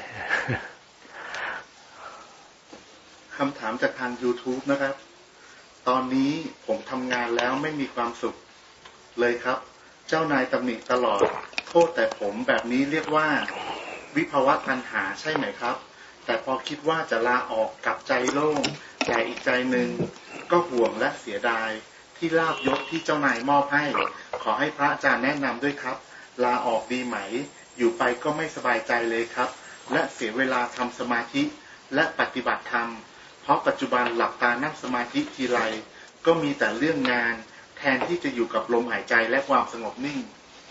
คำถามจากทาง YouTube นะครับตอนนี้ผมทำงานแล้วไม่มีความสุขเลยครับเจ้านายตำหนิตลอดโทษแต่ผมแบบนี้เรียกว่าวิภวะตัณหาใช่ไหมครับแต่พอคิดว่าจะลาออกกับใจโล่งแต่อีกใจหนึ่งก็ห่วงและเสียดายที่ลาภยศที่เจ้านายมอบให้ขอให้พระอาจารย์แนะนำด้วยครับลาออกดีไหมอยู่ไปก็ไม่สบายใจเลยครับและเสียเวลาทำสมาธิและปฏิบัติธรรมเพราะปัจจุบันหลับตานั่งสมาธิทีไรก็มีแต่เรื่องงานแทนที่จะอยู่กับลมหายใจและความสงบนิ่ง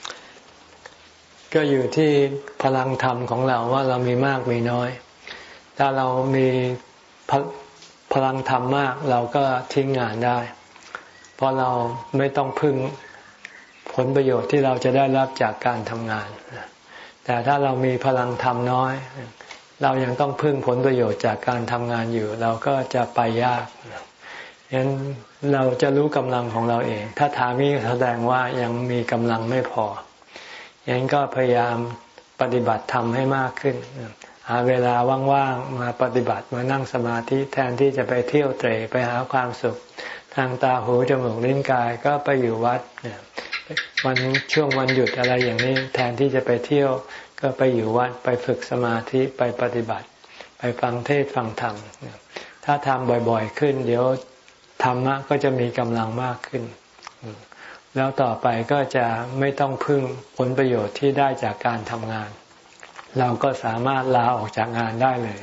ก็อยู่ที่พลังธรรมของเราว่าเรามีมากมีน้อยถ้าเรามีพ, พลังธรรมมากเราก็ทิ้งงานได้เพราะเราไม่ต้องพึ่งผลประโยชน์ที่เราจะได้รับจากการทำงานแต่ถ้าเรามีพลังธรรมน้อยเรายังต้องพึ่งผลประโยชน์จากการทำงานอยู่เราก็จะไปยากฉะนั้นเราจะรู้กำลังของเราเองถ้าถามนี้แสดงว่ายังมีกำลังไม่พอฉะนั้นก็พยายามปฏิบัติธรรมให้มากขึ้นหาเวลาว่างๆมาปฏิบัติมานั่งสมาธิแทนที่จะไปเที่ยวเตร่ไปหาความสุขทางตาหูจมูกลิ้นกายก็ไปอยู่วัดวันช่วงวันหยุดอะไรอย่างนี้แทนที่จะไปเที่ยวก็ไปอยู่วัดไปฝึกสมาธิไปปฏิบัติไปฟังเทศน์ฟังธรรมถ้าทำบ่อยๆขึ้นเดี๋ยวธรรมะก็จะมีกำลังมากขึ้นแล้วต่อไปก็จะไม่ต้องพึ่งผลประโยชน์ที่ได้จากการทำงานเราก็สามารถลาออกจากงานได้เลย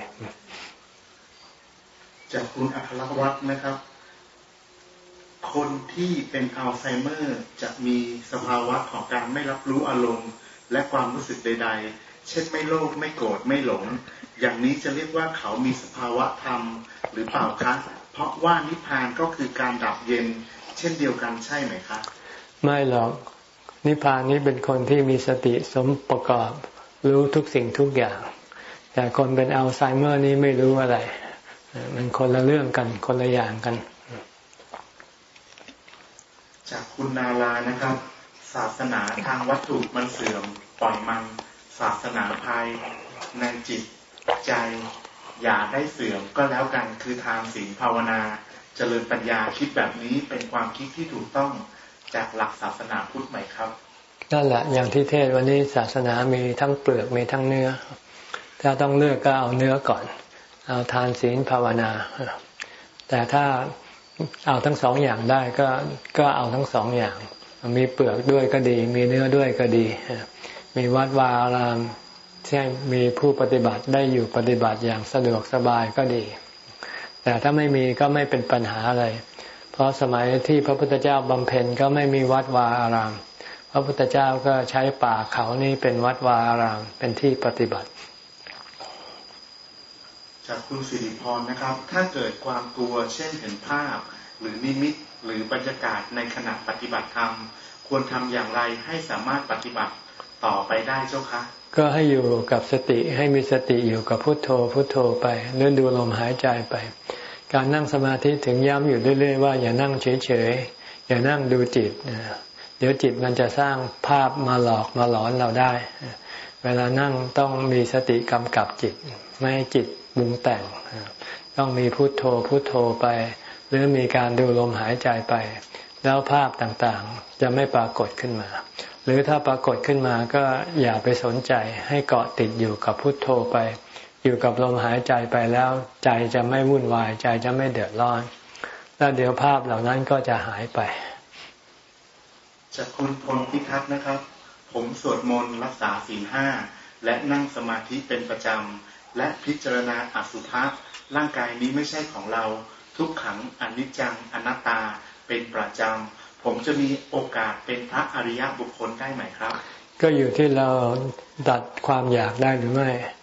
จากคุณอัครวัฒน์นะครับคนที่เป็นอัลไซเมอร์จะมีสภาวะของการไม่รับรู้อารมณ์และความรู้สึกใดๆเช่นไม่โลภไม่โกรธไม่หลงอย่างนี้จะเรียกว่าเขามีสภาวะธรรมหรือเปล่าคะเพราะว่านิพพานก็คือการดับเย็นเช่นเดียวกันใช่ไหมคะไม่หรอกนิพพานนี้เป็นคนที่มีสติสมประกอบรู้ทุกสิ่งทุกอย่างแต่คนเป็นอัลไซเมอร์นี้ไม่รู้อะไรมันคนละเรื่องกันคนละอย่างกันจากคุณนาลานะครับศาสนาทางวัตถุมันเสื่อมปล่อยมันศาสนาภายในจิตใจอย่าได้เสื่อมก็แล้วกันคือทางศีลภาวนาเจริญปัญญาคิดแบบนี้เป็นความคิดที่ถูกต้องจากหลักศาสนาพุทธไหมครับนั่นแหละอย่างที่เทศวันนี้ศาสนามีทั้งเปลือกมีทั้งเนื้อถ้าต้องเลือกก็เอาเนื้อก่อนเอาทานศีลภาวนาแต่ถ้าเอาทั้งสองอย่างได้ก็ก็เอาทั้งสองอย่างมีเปลือกด้วยก็ดีมีเนื้อด้วยก็ดีมีวัดวาอารามที่มีผู้ปฏิบัติได้อยู่ปฏิบัติอย่างสะดวกสบายก็ดีแต่ถ้าไม่มีก็ไม่เป็นปัญหาอะไรเพราะสมัยที่พระพุทธเจ้าบำเพ็ญก็ไม่มีวัดวาอารามพระพุทธเจ้าก็ใช้ป่าเขานี่เป็นวัดวาอารามเป็นที่ปฏิบัติจากคุณสิริพรนะครับถ้าเกิดความกลัวเช่นเห็นภาพหรือนิมิตหรือบรรยากาศในขณะปฏิบัติธรรมควรทำอย่างไรให้สามารถปฏิบัติต่อไปได้เจ้าคะก็ให้อยู่กับสติให้มีสติอยู่กับพุทโธพุทโธไปหรือดูลมหายใจไปการนั่งสมาธิถึงย้ำอยู่เรื่อยๆว่าอย่านั่งเฉยๆอย่านั่งดูจิตเดี๋ยวจิตมันจะสร้างภาพมาหลอกมาหลอนเราได้เวลานั่งต้องมีสติกำกับจิตไม่ให้จิตปรุงแต่งต้องมีพุทโธพุทโธไปหรือมีการดูลมหายใจไปแล้วภาพต่างๆจะไม่ปรากฏขึ้นมาหรือถ้าปรากฏขึ้นมาก็อย่าไปสนใจให้เกาะติดอยู่กับพุทโธไปอยู่กับลมหายใจไปแล้วใจจะไม่วุ่นวายใจจะไม่เดือดร้อนแล้วเดี๋ยวภาพเหล่านั้นก็จะหายไปจากคุณพลพิทักษ์นะครับผมสวดมนต์รักษาศีลห้าและนั่งสมาธิเป็นประจำและพิจารณาอสุภะร่างกายนี้ไม่ใช่ของเราทุกขังอนิจจังอนัตตาเป็นประจำผมจะมีโอกาสเป็นพระอริยบุคคลได้ไหมครับก็อยู่ที่เราดัดความอยากได้หรือไม่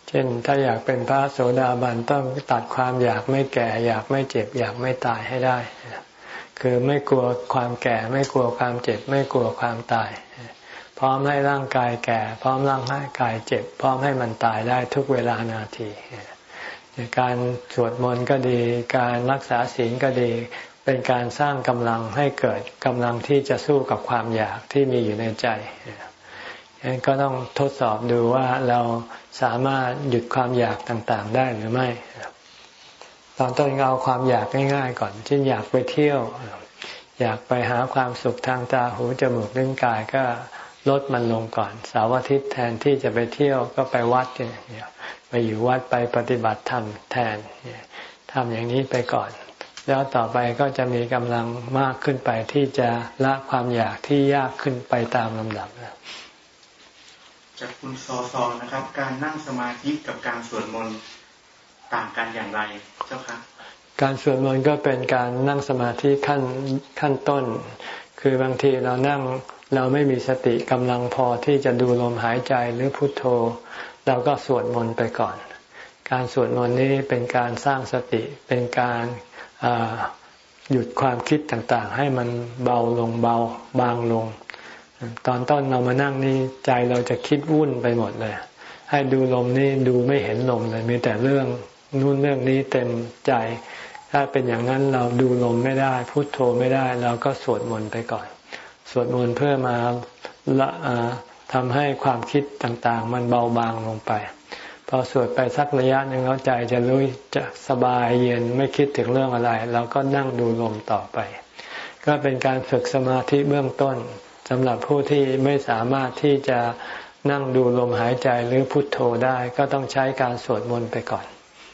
เช่นถ้าอยากเป็นพระโสดาบันต้องตัดความอยากไม่แก่อยากไม่เจ็บอยากไม่ตายให้ได้คือไม่กลัวความแก่ไม่กลัวความเจ็บไม่กลัวความตายพร้อมให้ร่างกายแก่พร้อมร่างกายเจ็บพร้อมให้มันตายได้ทุกเวลานาทีการสวดมนต์ก็ดีการรักษาศีลก็ดีเป็นการสร้างกำลังให้เกิดกำลังที่จะสู้กับความอยากที่มีอยู่ในใจฉะนั้นก็ต้องทดสอบดูว่าเราสามารถหยุดความอยากต่างๆได้หรือไม่ตอนต้นเอาความอยากง่ายๆก่อนเช่นอยากไปเที่ยวอยากไปหาความสุขทางตาหูจมูกลิ้นกายก็ลดมันลงก่อนเสาร์อาทิตย์แทนที่จะไปเที่ยวก็ไปวัดเนี่ยไปอยู่วัดไปปฏิบัติธรรมแทนทำอย่างนี้ไปก่อนแล้วต่อไปก็จะมีกำลังมากขึ้นไปที่จะละความอยากที่ยากขึ้นไปตามลำดับจากคุณซอซอนะครับการนั่งสมาธิกับการสวดมนต์ต่างกันอย่างไรเจ้าคะการสวดมนต์ก็เป็นการนั่งสมาธิขั้นขั้นต้นคือบางทีเรานั่งเราไม่มีสติกำลังพอที่จะดูลมหายใจหรือพุทโธเราก็สวดมนต์ไปก่อนการสวดมนต์นี้เป็นการสร้างสติเป็นการหยุดความคิดต่างๆให้มันเบาลงเบาบางลงตอนต้นเรามานั่งนี่ใจเราจะคิดวุ่นไปหมดเลยให้ดูลมนี่ดูไม่เห็นลมเลยมีแต่เรื่องนู่นเรื่องนี้เต็มใจถ้าเป็นอย่างนั้นเราดูลมไม่ได้พุทโธไม่ได้เราก็สวดมนต์ไปก่อนสวดมนต์เพื่อมาละทำให้ความคิดต่างๆมันเบาบางลงไปพอสวดไปสักระยะหนึ่งแล้วใจจะรู้จะสบายเย็นไม่คิดถึงเรื่องอะไรเราก็นั่งดูลมต่อไปก็เป็นการฝึกสมาธิเบื้องต้นสำหรับผู้ที่ไม่สามารถที่จะนั่งดูลมหายใจหรือพุทโธได้ก็ต้องใช้การสวดมนต์ไปก่อน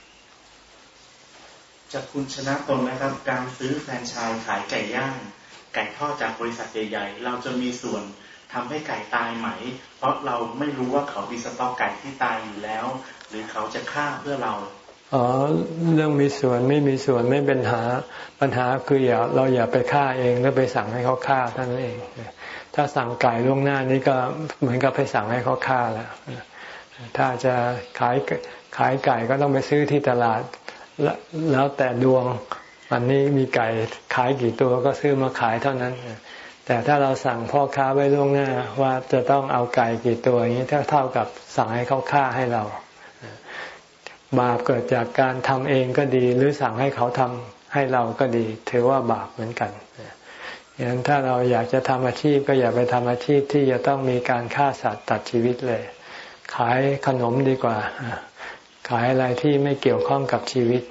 จากคุณชนะตนนะครับการซื้อแฟรนไชส์ขายไก่ย่างไก่ทอดจากบริษัทใหญ่ๆเราจะมีส่วนทำให้ไก่ตายไหมเพราะเราไม่รู้ว่าเขามีสต็อกไก่ที่ตายอยู่แล้วหรือเขาจะฆ่าเพื่อเราอ๋อเรื่องมีส่วนไม่มีส่วนไม่เป็นปัญหาปัญหาคืออย่าเราอย่าไปฆ่าเองแล้วไปสั่งให้เขาฆ่าเท่านั้นเองถ้าสั่งไก่ล่วงหน้านี้ก็เหมือนกับไปสั่งให้เขาฆ่าแล้วถ้าจะขายขายไก่ก็ต้องไปซื้อที่ตลาดแล้วแต่ดวงวันนี้มีไก่ขายกี่ตัวก็ซื้อมาขายเท่านั้นแต่ถ้าเราสั่งพ่อค้าไว้ล่วงหน้าว่าจะต้องเอาไก่กี่ตัวอย่างนี้เท่ากับสั่งให้เขาฆ่าให้เราบาปเกิดจากการทำเองก็ดีหรือสั่งให้เขาทำให้เราก็ดีถือว่าบาปเหมือนกันอย่างนั้นถ้าเราอยากจะทำอาชีพก็อย่าไปทำอาชีพที่จะต้องมีการฆ่าสัตว์ตัดชีวิตเลยขายขนมดีกว่าขายอะไรที่ไม่เกี่ยวข้องกับชีวิต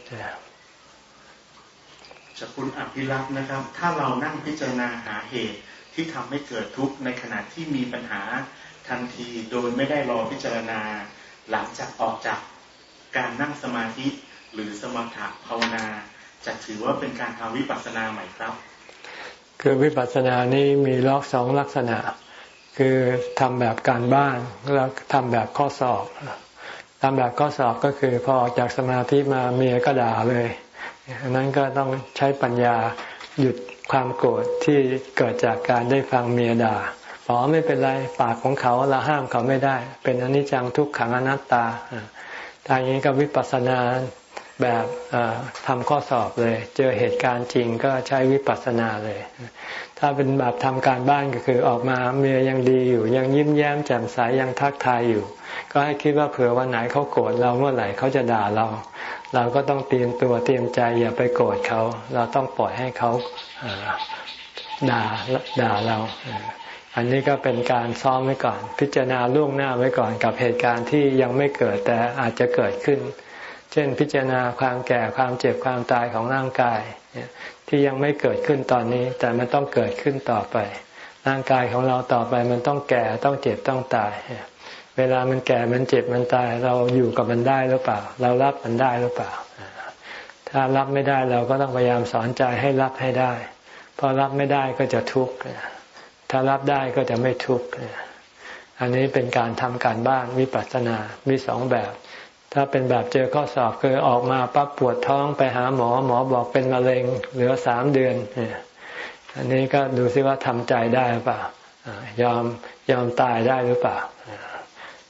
จากคุณอภิรักษ์นะครับถ้าเรานั่งพิจารณาหาเหตุที่ทำให้เกิดทุกข์ในขณะที่มีปัญหาทันทีโดยไม่ได้รอพิจารณาหลังจากออกจากการนั่งสมาธิหรือสมถะภาวนาจะถือว่าเป็นการทำวิปัสสนาไหมครับคือวิปัสสนานี้มีลักษณะสองลักษณะคือทำแบบการบ้านแล้วทำแบบข้อสอบทำแบบข้อสอบก็คือพอออกจากสมาธิมาเมียก็ด่าเลยอันนั้นก็ต้องใช้ปัญญาหยุดความโกรธที่เกิดจากการได้ฟังเมียด่าบอกไม่เป็นไรปากของเขาเราห้ามเขาไม่ได้เป็นอนิจจังทุกขังอนัตตาทางนี้ก็วิปัสสนาแบบทำข้อสอบเลยเจอเหตุการณ์จริงก็ใช้วิปัสสนาเลยถ้าเป็นแบบทำการบ้านก็คือออกมาเมียยังดีอยู่ยังยิ้มแย้มแจ่มใสยังทักทายอยู่ก็ให้คิดว่าเผื่อวันไหนเขาโกรธเราเมื่อไหร่เขาจะด่าเราเราก็ต้องเตรียมตัวเตรียมใจอย่าไปโกรธเขาเราต้องปล่อยให้เขาด่าด่าเราอันนี้ก็เป็นการซ้อมไว้ก่อนพิจารณาล่วงหน้าไว้ก่อนกับเหตุการณ์ที่ยังไม่เกิดแต่อาจจะเกิดขึ้นเช่นพิจารณาความแก่ความเจ็บความตายของร่างกายที่ยังไม่เกิดขึ้นตอนนี้แต่มันต้องเกิดขึ้นต่อไปร่างกายของเราต่อไปมันต้องแก่ต้องเจ็บต้องตายเวลามันแก่มันเจ็บมันตายเราอยู่กับมันได้หรือเปล่าเรารับมันได้หรือเปล่าถ้ารับไม่ได้เราก็ต้องพยายามสอนใจให้รับให้ได้พอรับไม่ได้ก็จะทุกข์ถ้ารับได้ก็จะไม่ทุกข์อันนี้เป็นการทำการบ้านวิปัสสนามีสองแบบถ้าเป็นแบบเจอข้อสอบคือออกมาปั๊บปวดท้องไปหาหมอหมอบอกเป็นมะเร็งเหลือสามเดือนอันนี้ก็ดูซิว่าทำใจได้หรือเปล่ายอมยอมตายได้หรือเปล่า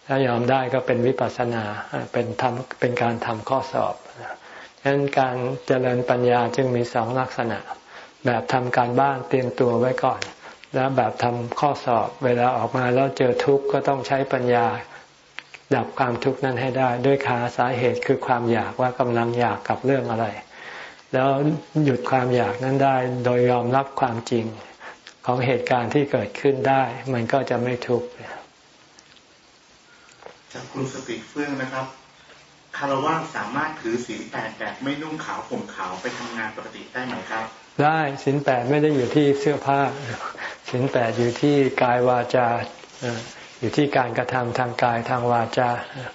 ถ้ายอมได้ก็เป็นวิปัสสนาเป็นทำเป็นการทำข้อสอบฉะนั้นการเจริญปัญญาจึงมีสองลักษณะแบบทำการบ้านเตรียมตัวไว้ก่อนแล้วแบบทำข้อสอบเวลาออกมาแล้วเจอทุกข์ก็ต้องใช้ปัญญาดับความทุกข์นั้นให้ได้ด้วยหาสาเหตุคือความอยากว่ากำลังอยากกับเรื่องอะไรแล้วหยุดความอยากนั้นได้โดยยอมรับความจริงของเหตุการณ์ที่เกิดขึ้นได้มันก็จะไม่ทุกข์จากคุณสติเฟื่องนะครับคารวะสามารถถือศีลแปดแบบไม่นุ่งขาวห่มขาวไปทำงานปกติได้ไหมครับได้ศีลแปดไม่ได้อยู่ที่เสื้อผ้าศีลแปดอยู่ที่กายวาจาอยู่ที่การกระทำทางกายทางวาจา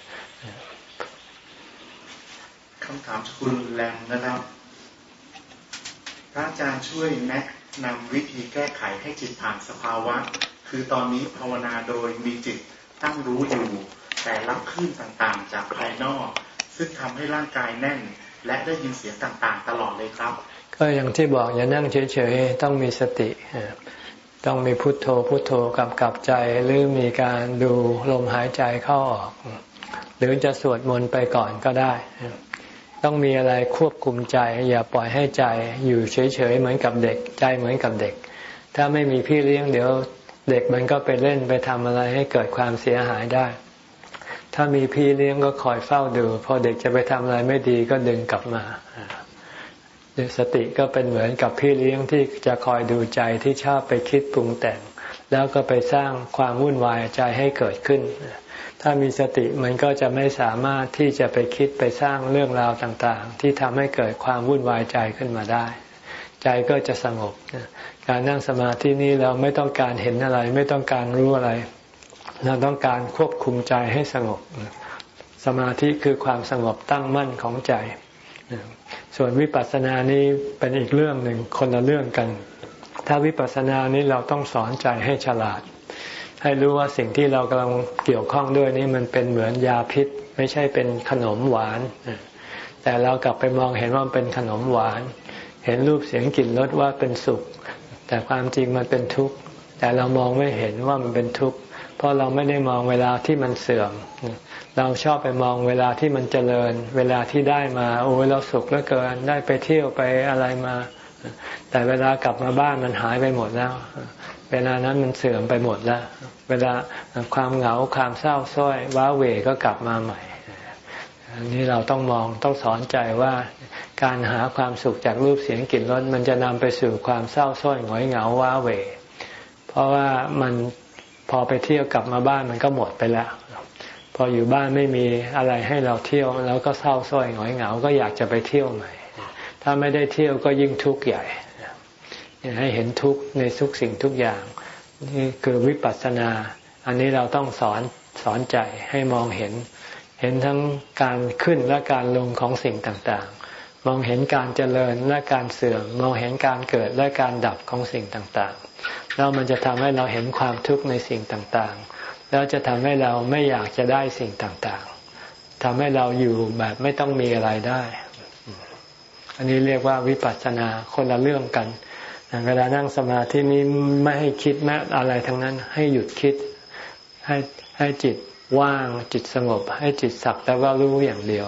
คำถามจากคุณแรมนะครับพระอาจารย์ช่วยแนะนำวิธีแก้ไขให้จิตผ่านสภาวะคือตอนนี้ภาวนาโดยมีจิตตั้งรู้อยู่แต่รับคลื่นต่างๆจากภายนอกซึ่งทำให้ร่างกายแน่นและได้ยินเสียงต่างๆตลอดเลยครับก็อย่างที่บอกอย่านั่งเฉยๆต้องมีสติต้องมีพุทโธพุทโธกำกับใจหรือมีการดูลมหายใจเข้าออกหรือจะสวดมนต์ไปก่อนก็ได้ต้องมีอะไรควบคุมใจอย่าปล่อยให้ใจอยู่เฉยๆเหมือนกับเด็กใจเหมือนกับเด็กถ้าไม่มีพี่เลี้ยงเดี๋ยวเด็กมันก็ไปเล่นไปทำอะไรให้เกิดความเสียหายได้ถ้ามีพี่เลี้ยงก็คอยเฝ้าดูพอเด็กจะไปทำอะไรไม่ดีก็ดึงกลับมาสติก็เป็นเหมือนกับพี่เลี้ยงที่จะคอยดูใจที่ชอบไปคิดปรุงแต่งแล้วก็ไปสร้างความวุ่นวายใจให้เกิดขึ้นถ้ามีสติมันก็จะไม่สามารถที่จะไปคิดไปสร้างเรื่องราวต่างๆที่ทำให้เกิดความวุ่นวายใจขึ้นมาได้ใจก็จะสงบการนั่งสมาธินี้เราไม่ต้องการเห็นอะไรไม่ต้องการรู้อะไรเราต้องการควบคุมใจให้สงบสมาธิคือความสงบตั้งมั่นของใจส่วนวิปัสสนานี้เป็นอีกเรื่องหนึ่งคนละเรื่องกันถ้าวิปัสสนานี้เราต้องสอนใจให้ฉลาดให้รู้ว่าสิ่งที่เรากำลังเกี่ยวข้องด้วยนี้มันเป็นเหมือนยาพิษไม่ใช่เป็นขนมหวานแต่เรากลับไปมองเห็นว่ามันเป็นขนมหวานเห็นรูปเสียงกลิ่นรสว่าเป็นสุขแต่ความจริงมันเป็นทุกข์แต่เรามองไม่เห็นว่ามันเป็นทุกข์เพราะเราไม่ได้มองเวลาที่มันเสื่อมเราชอบไปมองเวลาที่มันเจริญเวลาที่ได้มาโอ้ยเราสุขเหลือเกินได้ไปเที่ยวไปอะไรมาแต่เวลากลับมาบ้านมันหายไปหมดแล้วเวลานั้นมันเสื่อมไปหมดแล้วเวลาความเหงาความเศร้าส้อยว้าเหวก็กลับมาใหม่อันนี้เราต้องมองต้องสอนใจว่าการหาความสุขจากรูปเสียงกลิ่นรสมันจะนำไปสู่ความเศร้าส้อยหงอยเหงาว้าเหวเพราะว่ามันพอไปเที่ยวกลับมาบ้านมันก็หมดไปแล้วพออยู่บ้านไม่มีอะไรให้เราเที่ยวแล้วก็เศร้าส้อยหงอยเหงาก็อยากจะไปเที่ยวใหม่ถ้าไม่ได้เที่ยวก็ยิ่งทุกข์ใหญ่ให้เห็นทุกข์ในทุกสิ่งทุกอย่างนี่คือวิปัสสนาอันนี้เราต้องสอนสอนใจให้มองเห็นเห็นทั้งการขึ้นและการลงของสิ่งต่างๆมองเห็นการเจริญและการเสื่อมมองเห็นการเกิดและการดับของสิ่งต่างๆแล้วมันจะทำให้เราเห็นความทุกข์ในสิ่งต่างๆแล้วจะทำให้เราไม่อยากจะได้สิ่งต่างๆทำให้เราอยู่แบบไม่ต้องมีอะไรได้อันนี้เรียกว่าวิปัสสนาคนละเรื่องกันเวลานั่งสมาธินี้ไม่ให้คิดแม้อะไรทั้งนั้นให้หยุดคิดให้ให้จิตว่างจิตสงบให้จิตสักแต่ว่ารู้อย่างเดียว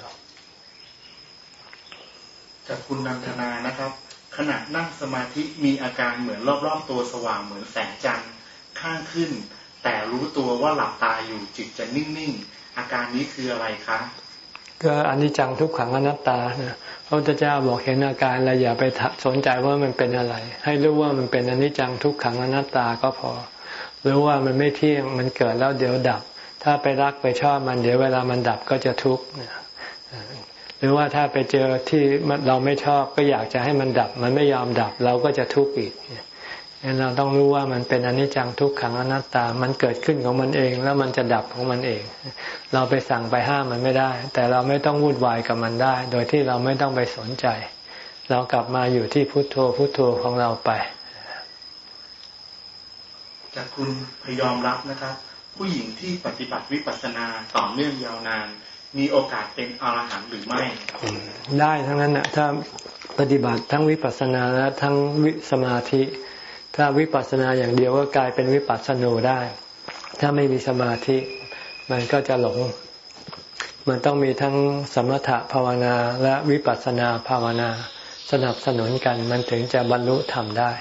จากคุณนันทนานะครับขณะนั่งสมาธิมีอาการเหมือนรอบๆตัวสว่างเหมือนแสงจันทร์ข้างขึ้นแต่รู้ตัวว่าหลับตาอยู่จิตจะนิ่งๆอาการนี้คืออะไรคะก็อนิจจังทุกขังอนัตตานะพระพุทธเจ้าบอกเห็นอาการแล้วอย่าไปสนใจว่ามันเป็นอะไรให้รู้ว่ามันเป็นอนิจจังทุกขังอนัตตาก็พอรู้ว่ามันไม่เที่ยงมันเกิดแล้วเดี๋ยวดับถ้าไปรักไปชอบมันเดี๋ยวเวลามันดับก็จะทุกข์หรือว่าถ้าไปเจอที่เราไม่ชอบก็อยากจะให้มันดับมันไม่ยอมดับเราก็จะทุกข์อีกเราต้องรู้ว่ามันเป็นอนิจจังทุกขังอนัตตามันเกิดขึ้นของมันเองแล้วมันจะดับของมันเองเราไปสั่งไปห้ามมันไม่ได้แต่เราไม่ต้องวุ่นวายกับมันได้โดยที่เราไม่ต้องไปสนใจเรากลับมาอยู่ที่พุทโธพุทโธของเราไปจากคุณพยอมรับนะครับผู้หญิงที่ปฏิบัติวิปัสสนาต่อเนื่องยาวนานมีโอกาสเป็นอรหันต์หรือไม่ได้ทั้งนั้นนะถ้าปฏิบัติทั้งวิปัสสนาและทั้งวิสมาธิถ้าวิปัสสนาอย่างเดียวก็กลายเป็นวิปัสสนูได้ถ้าไม่มีสมาธิมันก็จะหลงมันต้องมีทั้งสมถะภาวนาและวิปัสสนาภาวนาสนับสนุนกันมันถึงจะบรรลุธรรมได้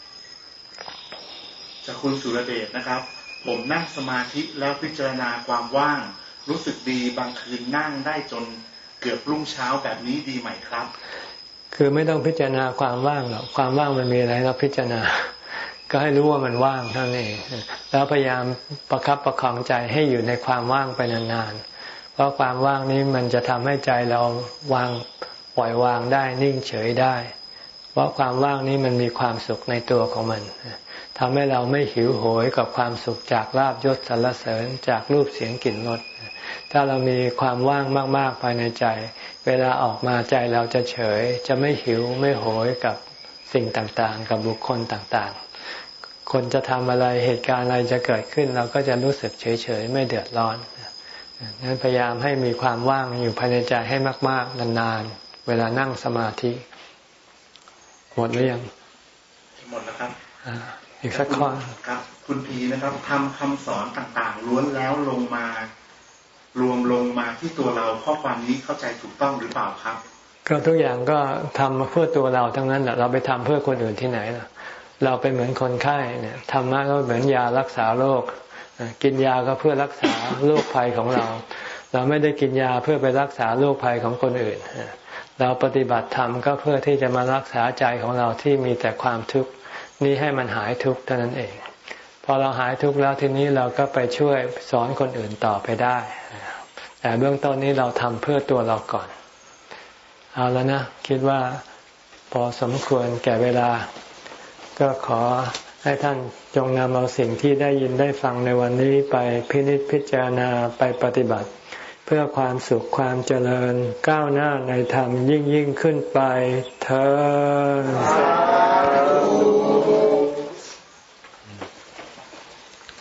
จากคุณสุรเดชนะครับผมนั่งสมาธิแล้วพิจารณาความว่างรู้สึกดีบางคืนนั่งได้จนเกือบรุ่งเช้าแบบนี้ดีไหมครับคือไม่ต้องพิจารณาความว่างหรอกความว่างมันมีอะไรเราพิจารณาก็ให้รู้ว่ามันว่างเท่านั้นเองแล้วพยายามประคับประคองใจให้อยู่ในความว่างไปนานๆเพราะความว่างนี้มันจะทำให้ใจเราวางปล่อยวางได้นิ่งเฉยได้เพราะความว่างนี้มันมีความสุขในตัวของมันทำให้เราไม่หิวโหยกับความสุขจากลาภยศสรรเสริญจากรูปเสียงกลิ่นรสถ้าเรามีความว่างมากๆภายในใจเวลาออกมาใจเราจะเฉยจะไม่หิวไม่โหยกับสิ่งต่างๆกับบุคคลต่างๆคนจะทำอะไรเหตุการณ์อะไรจะเกิดขึ้นเราก็จะรู้สึกเฉยๆไม่เดือดร้อนนั้นพยายามให้มีความว่างอยู่ภายในใจให้มากๆนานๆเวลานั่งสมาธิหมดหรือยังหมดแล้วครับอีกสักข้อครับคุณพีนะครับทำคำสอนต่างๆล้วนแล้วลงมารวมลงมาที่ตัวเราข้อความนี้เข้าใจถูกต้องหรือเปล่าครับก็ทุกอย่างก็ทำเพื่อตัวเราทั้งนั้นแหละเราไปทำเพื่อคนอื่นที่ไหนล่ะเราเป็นเหมือนคนไข้เนี่ยธรรมะก็เหมือนยารักษาโรคกินยาก็เพื่อรักษาโรคภัยของเราเราไม่ได้กินยาเพื่อไปรักษาโรคภัยของคนอื่นเราปฏิบัติธรรมก็เพื่อที่จะมารักษาใจของเราที่มีแต่ความทุกข์นี้ให้มันหายทุกข์เท่านั้นเองพอเราหายทุกข์แล้วทีนี้เราก็ไปช่วยสอนคนอื่นต่อไปได้แต่เบื้องต้นนี้เราทำเพื่อตัวเราก่อนเอาแล้วนะคิดว่าพอสมควรแก่เวลาก็ขอให้ท่านจงนำเอาสิ่งที่ได้ยินได้ฟังในวันนี้ไปพินิจพิจารณาไปปฏิบัติเพื่อความสุขความเจริญก้าวหน้าในธรรมยิ่งยิ่งขึ้นไปเถิด